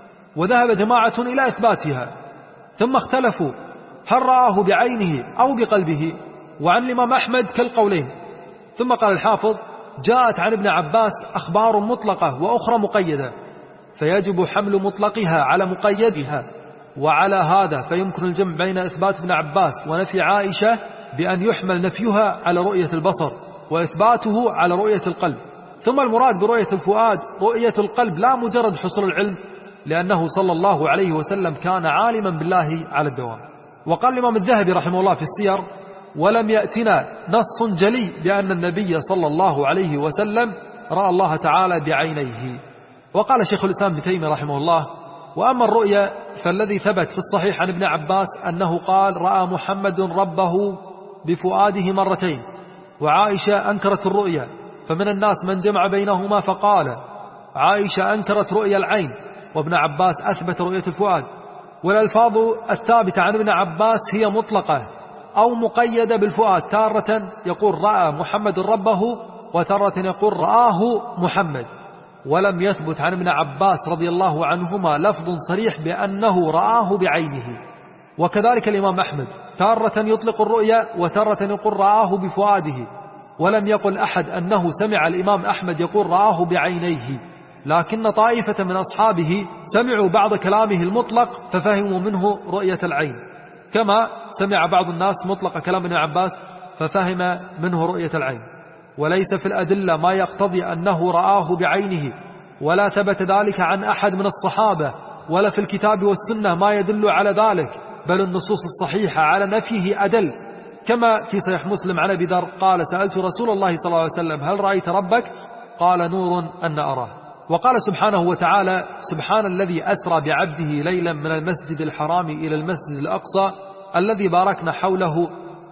وذهب جماعة إلى إثباتها، ثم اختلفوا هل رآه بعينه أو بقلبه، وعن الإمام أحمد كالقولين. ثم قال الحافظ: جاءت عن ابن عباس أخبار مطلقة وأخرى مقيدة، فيجب حمل مطلقها على مقيدها. وعلى هذا فيمكن الجمع بين إثبات ابن عباس ونفي عائشة بأن يحمل نفيها على رؤية البصر وإثباته على رؤية القلب. ثم المراد برؤية الفؤاد رؤية القلب، لا مجرد حصول العلم، لأنه صلى الله عليه وسلم كان عالما بالله على الدوام. وقال الإمام الذهبي رحمه الله في السير: ولم يأتنا نص جلي بأن النبي صلى الله عليه وسلم رأى الله تعالى بعينيه. وقال شيخ الإسلام ابن تيمية رحمه الله: وأما الرؤيا فالذي ثبت في الصحيح عن ابن عباس أنه قال: رأى محمد ربه بفؤاده 2 مرة. وعائشة أنكرت الرؤيا، فمن الناس من جمع بينهما فقال: عائشة أنكرت رؤيا العين، وابن عباس أثبت رؤية الفؤاد. والألفاظ الثابتة عن ابن عباس هي مطلقة أو مقيدة بالفؤاد، تارة يقول رأى محمد ربه، وتارة يقول رآه محمد. ولم يثبت عن ابن عباس رضي الله عنهما لفظ صريح بأنه رآه بعينه. وكذلك الإمام أحمد تارة يطلق الرؤيا، وتارة يقول رآه بفؤاده. ولم يقل أحد أنه سمع الإمام أحمد يقول رآه بعينيه، لكن طائفة من أصحابه سمعوا بعض كلامه المطلق ففهموا منه رؤية العين، كما سمع بعض الناس مطلق كلام ابن عباس ففهم منه رؤية العين. وليس في الأدلة ما يقتضي أنه رآه بعينه، ولا ثبت ذلك عن أحد من الصحابة ولا في الكتاب والسنة ما يدل على ذلك، بل النصوص الصحيحة على نفيه أدل. كما في صحيح مسلم عن أبي ذر قال: سألت رسول الله صلى الله عليه وسلم: هل رأيت ربك؟ قال: نور أن أراه. وقال سبحانه وتعالى: سبحان الذي أسرى بعبده ليلا من المسجد الحرام إلى المسجد الأقصى الذي باركنا حوله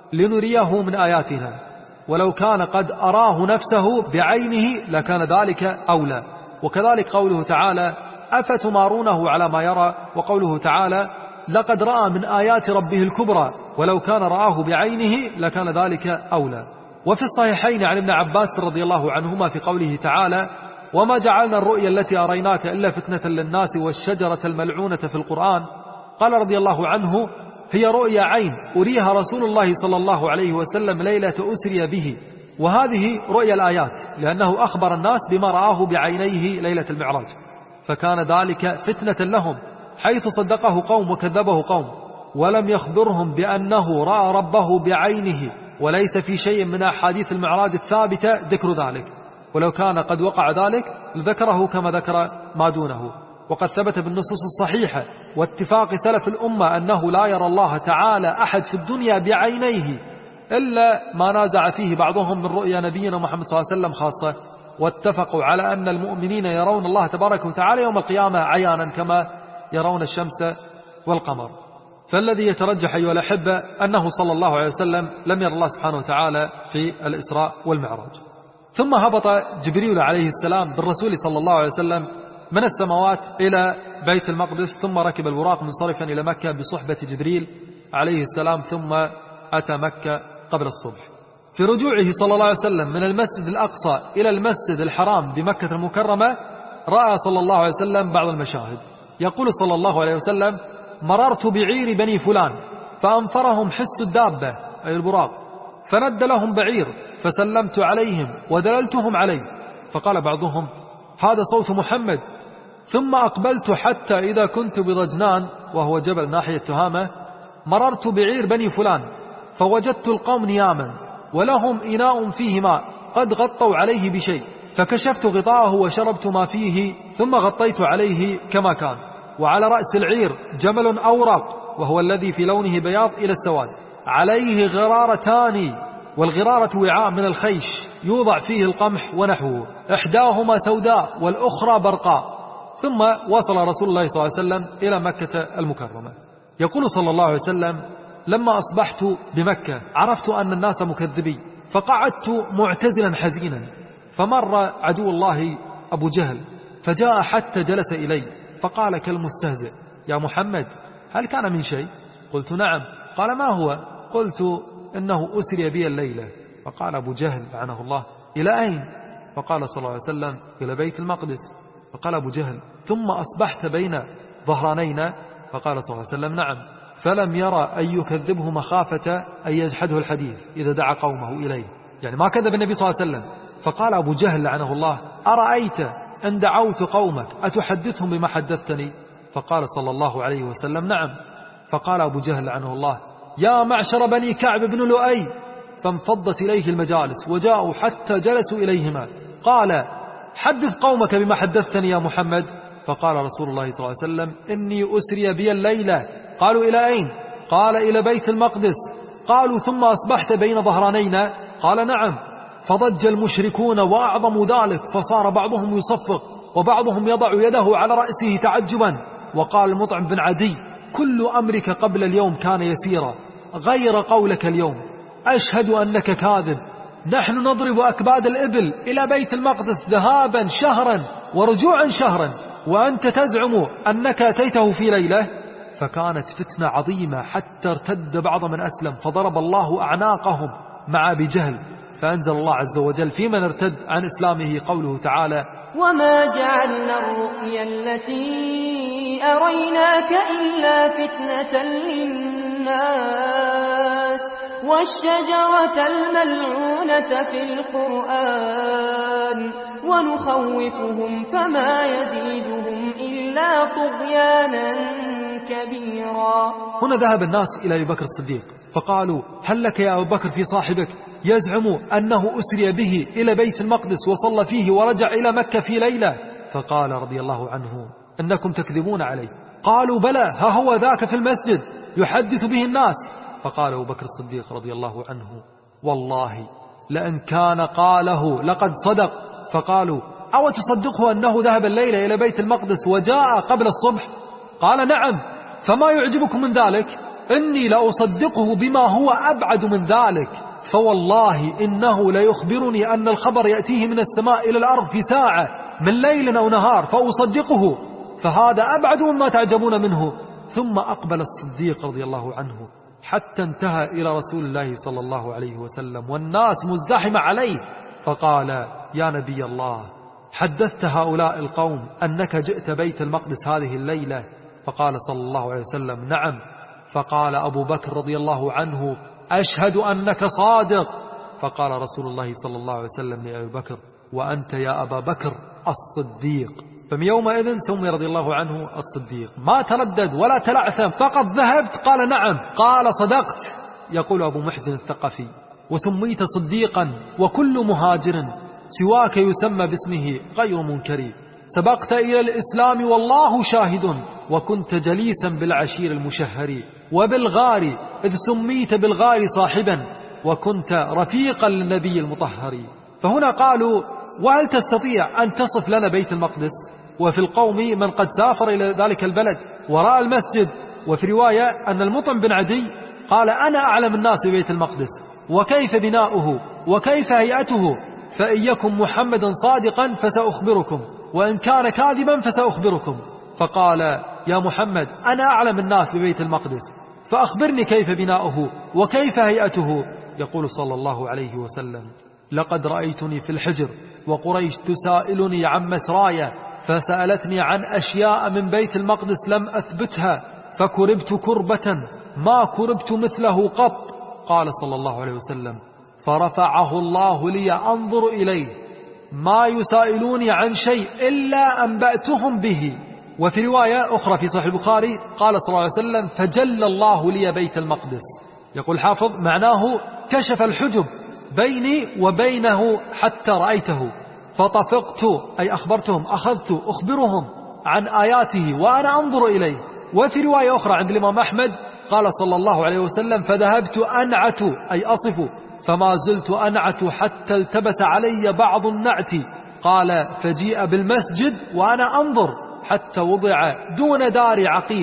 لنريه من آياتنا. ولو كان قد أراه نفسه بعينه لكان ذلك أولى. وكذلك قوله تعالى: أفتمارونه على ما يرى. وقوله تعالى: لقد رأى من آيات ربه الكبرى ولو كان رآه بعينه لكان ذلك أولى. وفي الصحيحين عن ابن عباس رضي الله عنهما في قوله تعالى: وما جعلنا الرؤيا التي أريناك إلا فتنة للناس والشجرة الملعونة في القرآن. قال رضي الله عنه: هي رؤيا عين أريها رسول الله صلى الله عليه وسلم ليلة أسري به، وهذه رؤيا الآيات، لأنه أخبر الناس بما رآه بعينيه ليلة المعراج، فكان ذلك فتنة لهم، حيث صدقه قوم وكذبه قوم، ولم يخبرهم بأنه رأى ربه بعينه، وليس في شيء من أحاديث المعراج الثابتة ذكر ذلك، ولو كان قد وقع ذلك لذكره كما ذكر ما دونه. وقد ثبت بالنصوص الصحيحة واتفاق سلف الأمة أنه لا يرى الله تعالى أحد في الدنيا بعينيه إلا ما نازع فيه بعضهم من رؤيا نبينا محمد صلى الله عليه وسلم خاصة، واتفقوا على أن المؤمنين يرون الله تبارك وتعالى يوم القيامة عيانا كما يرون الشمس والقمر. فالذي يترجح أيها الأحبة أنه صلى الله عليه وسلم لم يرى الله سبحانه وتعالى في الإسراء والمعراج. ثم هبط جبريل عليه السلام بالرسول صلى الله عليه وسلم من السماوات إلى بيت المقدس، ثم ركب البراق منصرفا إلى مكة بصحبة جبريل عليه السلام، ثم أتى مكة قبل الصبح. في رجوعه صلى الله عليه وسلم من المسجد الأقصى إلى المسجد الحرام بمكة المكرمة رأى صلى الله عليه وسلم بعض المشاهد. يقول صلى الله عليه وسلم: مررت بعير بني فلان فأنفرهم حس الدابة أي البراق، فند لهم بعير فسلمت عليهم ودللتهم عليه، فقال بعضهم: هذا صوت محمد. ثم أقبلت حتى إذا كنت بضجنان وهو جبل ناحية تهامة مررت بعير بني فلان فوجدت القوم نياما ولهم إناء فيه ماء قد غطوا عليه بشيء، فكشفت غطاءه وشربت ما فيه ثم غطيت عليه كما كان، وعلى رأس العير جمل أورق وهو الذي في لونه بياض إلى السواد، عليه غرارتان، والغرارة وعاء من الخيش يوضع فيه القمح ونحوه، إحداهما سوداء والأخرى برقاء. ثم وصل رسول الله صلى الله عليه وسلم إلى مكة المكرمة. يقول صلى الله عليه وسلم: لما أصبحت بمكة عرفت أن الناس مكذبين، فقعدت معتزلا حزينا، فمر عدو الله أبو جهل فجاء حتى جلس إلي فقال كالمستهزئ: يا محمد هل كان من شيء؟ قلت: نعم. قال: ما هو؟ قلت: إنه أسري بي الليلة. فقال أبو جهل لعنه الله: إلى أين؟ فقال صلى الله عليه وسلم: إلى بيت المقدس. فقال أبو جهل: ثم أصبحت بين ظهرانينا؟ فقال صلى الله عليه وسلم: نعم. فلم يرى أن يكذبه مخافة أن يجحده الحديث إذا دعا قومه إليه، يعني ما كذب النبي صلى الله عليه وسلم. فقال أبو جهل لعنه الله: أرأيت أن دعوت قومك أتحدثهم بما حدثتني؟ فقال صلى الله عليه وسلم: نعم. فقال أبو جهل لعنه الله: يا معشر بني كعب بن لؤي. فانفضت إليه المجالس وجاءوا حتى جلسوا إليهما. قال: حدث قومك بما حدثتني يا محمد. فقال رسول الله صلى الله عليه وسلم: إني أسري بي الليلة. قالوا: إلى أين؟ قال: إلى بيت المقدس. قالوا: ثم أصبحت بين ظهرانينا؟ قال: نعم. فضج المشركون وأعظموا ذلك، فصار بعضهم يصفق وبعضهم يضع يده على رأسه تعجبا. وقال المطعم بن عدي: كل أمرك قبل اليوم كان يسيرا غير قولك اليوم، أشهد أنك كاذب. نحن نضرب أكباد الإبل إلى بيت المقدس ذهابا شهرا ورجوعا شهرا، وأنت تزعم أنك أتيته في ليلة. فكانت فتنة عظيمة حتى ارتد بعض من أسلم، فضرب الله أعناقهم مع أبي جهل. فأنزل الله عز وجل في من ارتد عن إسلامه قوله تعالى: وما جعلنا الرؤيا التي أريناك إلا فتنة للناس والشجرة الملعونة في القرآن ونخوفهم فما يزيدهم إلا طغيانا كبيرا. هنا ذهب الناس إلى أبي بكر الصديق فقالوا: هل لك يا أبو بكر في صاحبك يزعم أنه أسري به إلى بيت المقدس وصلى فيه ورجع إلى مكة في ليلة؟ فقال رضي الله عنه: إنكم تكذبون علي، قالوا بلى، ها هو ذاك في المسجد يحدث به الناس. فقال أبو بكر الصديق رضي الله عنه: والله لأن كان قاله لقد صدق. فقالوا: أو تصدقه أنه ذهب الليلة إلى بيت المقدس وجاء قبل الصبح؟ قال: نعم. فما يعجبكم من ذلك؟ إني لأصدقه بما هو أبعد من ذلك، فوالله إنه ليخبرني أن الخبر يأتيه من السماء إلى الأرض في ساعة من ليل أو نهار فأصدقه، فهذا أبعد مما تعجبون منه. ثم أقبل الصديق رضي الله عنه حتى انتهى إلى رسول الله صلى الله عليه وسلم والناس مزدحمة عليه، فقال: يا نبي الله، حدثت هؤلاء القوم أنك جئت بيت المقدس هذه الليلة؟ فقال صلى الله عليه وسلم: نعم. فقال أبو بكر رضي الله عنه: أشهد أنك صادق. فقال رسول الله صلى الله عليه وسلم لأبي بكر: وأنت يا أبا بكر الصديق. فمن يومئذ سمي رضي الله عنه الصديق، ما تردد ولا تلعثم، فقد ذهبت قال نعم، قال صدقت. يقول أبو محزن الثقفي: وسميت صديقا وكل مهاجر سواك يسمى باسمه غير منكر، سبقت إلى الإسلام والله شاهد، وكنت جليسا بالعشير المشهر، وبالغار إذ سميت بالغار صاحبا، وكنت رفيقا للنبي المطهر. فهنا قالوا: وهل تستطيع أن تصف لنا بيت المقدس؟ وفي القوم من قد سافر إلى ذلك البلد ورأى المسجد. وفي رواية أن المطعم بن عدي قال: أنا أعلم الناس ببيت المقدس وكيف بناؤه وكيف هيئته، فإن يكن محمدا صادقا فسأخبركم، وإن كان كاذبا فسأخبركم. فقال: يا محمد، أنا أعلم الناس ببيت المقدس، فأخبرني كيف بناؤه وكيف هيئته. يقول صلى الله عليه وسلم: لقد رأيتني في الحجر وقريش تسائلني عن مسرايا، فسألتني عن أشياء من بيت المقدس لم أثبتها، فكربت كربة ما كربت مثله قط. قال صلى الله عليه وسلم: فرفعه الله لي أنظر إليه، ما يسائلوني عن شيء إلا أنبأتهم به. وفي رواية أخرى في صحيح البخاري قال صلى الله عليه وسلم: فجل الله لي بيت المقدس. يقول حافظ: معناه كشف الحجب بيني وبينه حتى رأيته، فطفقت أي أخبرتهم، أخذت أخبرهم عن آياته وأنا أنظر إليه. وفي رواية أخرى عند الإمام أحمد قال صلى الله عليه وسلم: فذهبت أنعت أي أصف، فما زلت أنعت حتى التبس علي بعض النعت. قال: فجيء بالمسجد وأنا أنظر حتى وضع دون دار عقيل،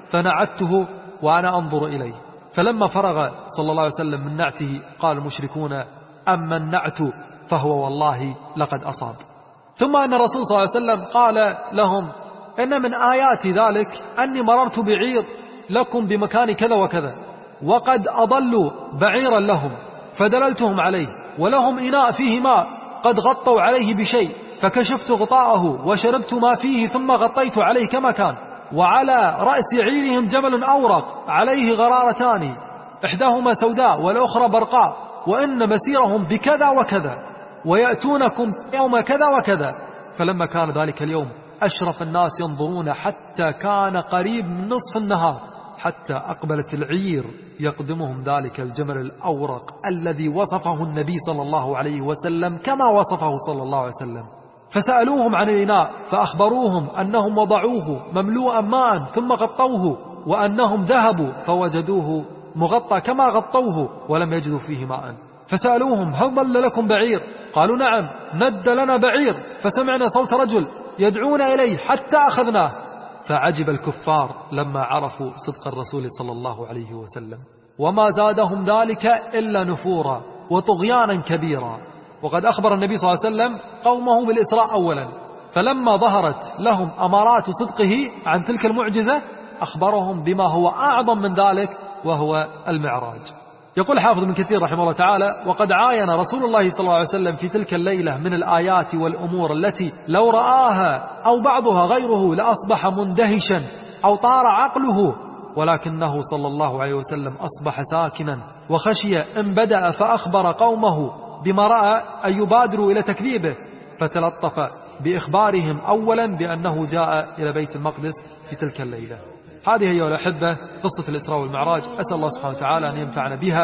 فنعته وأنا أنظر إليه. فلما فرغ صلى الله عليه وسلم من نعته قال المشركون: أما النعت فهو والله لقد أصاب. ثم أن الرسول صلى الله عليه وسلم قال لهم: إن من آيات ذلك أني مررت بعير لكم بمكان كذا وكذا، وقد أضلوا بعيرا لهم فدللتهم عليه، ولهم إناء فيه ماء قد غطوا عليه بشيء، فكشفت غطاءه وشربت ما فيه ثم غطيت عليه كما كان، وعلى رأس عيرهم جمل أورق عليه غرارتان، إحداهما سوداء والأخرى برقاء، وإن مسيرهم بكذا وكذا، ويأتونكم يوم كذا وكذا. فلما كان ذلك اليوم أشرف الناس ينظرون حتى كان قريب من نصف النهار، حتى أقبلت العير يقدمهم ذلك الجمل الأورق الذي وصفه النبي صلى الله عليه وسلم كما وصفه صلى الله عليه وسلم. فسألوهم عن الإناء فأخبروهم أنهم وضعوه مملوءا ماء ثم غطوه، وأنهم ذهبوا فوجدوه مغطى كما غطوه ولم يجدوا فيه ماء. فسألوهم: هل ضل لكم بعير؟ قالوا: نعم، ند لنا بعير، فسمعنا صوت رجل يدعونا إليه حتى أخذناه. فعجب الكفار لما عرفوا صدق الرسول صلى الله عليه وسلم، وما زادهم ذلك إلا نفورا وطغيانا كبيرا. وقد أخبر النبي صلى الله عليه وسلم قومه بالإسراء أولا، فلما ظهرت لهم أمارات صدقه عن تلك المعجزة أخبرهم بما هو أعظم من ذلك وهو المعراج. يقول حافظ بن كثير رحمه الله تعالى: وقد عاين رسول الله صلى الله عليه وسلم في تلك الليلة من الآيات والأمور التي لو رآها أو بعضها غيره لأصبح مندهشا أو طار عقله، ولكنه صلى الله عليه وسلم أصبح ساكنا وخشي إن بدأ فأخبر قومه بما رأى أن يبادروا إلى تكذيبه، فتلطف بإخبارهم أولا بأنه جاء إلى بيت المقدس في تلك الليلة. هذه أيها الأحبة قصة الإسراء والمعراج، أسأل الله سبحانه وتعالى أن ينفعنا بها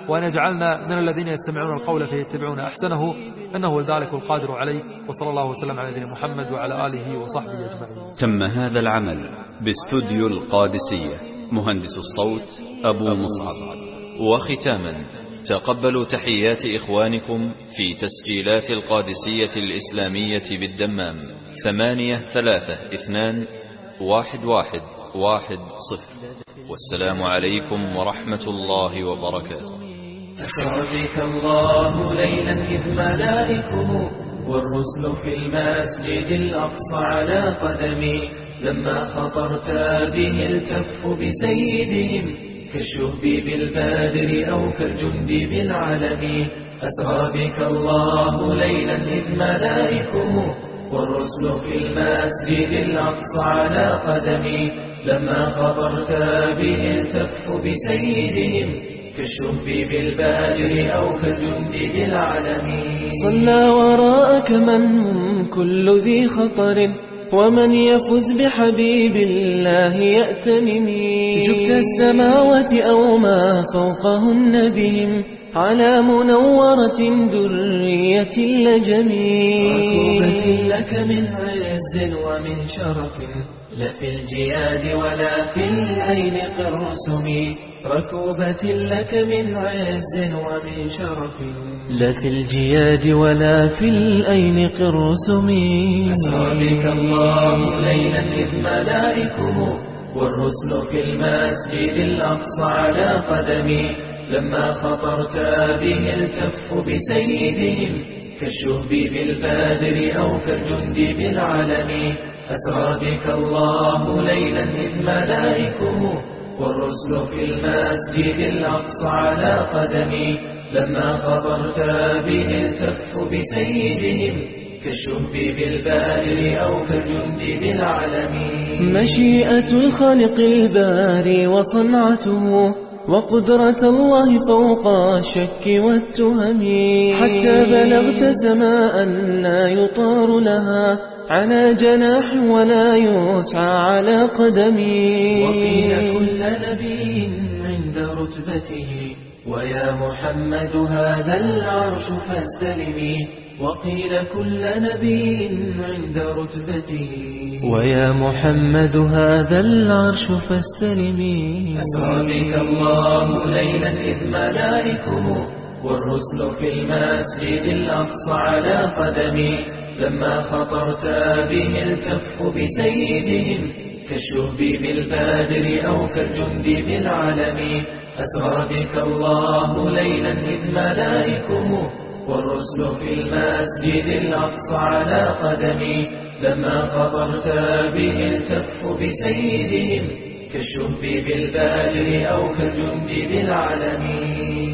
وأن يجعلنا من الذين يستمعون القول فيتبعون أحسنه، إنه ذلك القادر عليه. وصلى الله وسلم على نبينا محمد وعلى آله وصحبه أجمعين. تم هذا العمل باستوديو القادسية، مهندس الصوت أبو مصعب. وختاما تقبلوا تحيات إخوانكم في تسجيلات القادسية الإسلامية بالدمام 83221110. والسلام عليكم ورحمة الله وبركاته. أسرجك الله ليلا إذ ملائكه والرسل في المسجد الأقصى على قدمي، لما خطرت به التف بسيدهم كالشهب بالبادر أو كالجند بالعلم. أسرى بك الله ليلا إذ ملائكه والرسل في المسجد الأقصى على قدمي، لما خطرت به التف بسيدهم كالشهب بالبادر أو كالجند بالعلم. صلى وراءك من هم كل ذي خطر، ومن يفز بحبيب الله يأتمني. جبت السماوات أو ما فوقهن بهم على منورة درية لجميل. ركوبة لك من عز ومن شرف، لا في الجياد ولا في الأين قرسمي. ركوبة لك من عز ومن شرف، لا في الجياد ولا في الأين قرسمي. أسرى بك الله ليلا إذ ملائكه والرسل في المسجد الأقصى على قدمي، لما خطرت به التف بسيدهم كالشهب بالبادر أو كالجند بالعلم. أسرى بك الله ليلا إذ ملائكه والرسل في المسجد الأقصى على قدمي، لما خطرت به التف بسيدهم كالشهب بالبادر أو كالجند بالعلم. مشيئة الخالق الباري وصنعته وقدرة الله فوق الشك والتهم، حتى بلغت سماء لا يطار لها على جناح ولا يسعى على قدمي. وقيل كل نبي عند رتبته ويا محمد هذا العرش فاستلمي. وقيل كل نبي عند رتبته ويا محمد هذا العرش فاستلمي. أسرى بك الله ليلا إذ ملائكه والرسل في المسجد الأقصى على قدمي، لما خطرت به التف بسيدهم كالشهب بالبادر أو كالجند بالعلم. أسرى بك الله ليلا إذ ملائكه والرسل في المسجد الأقصى على قدمي، لما خطرت به التف بسيدهم كالشهب بالبادر أو كالجند بالعلم.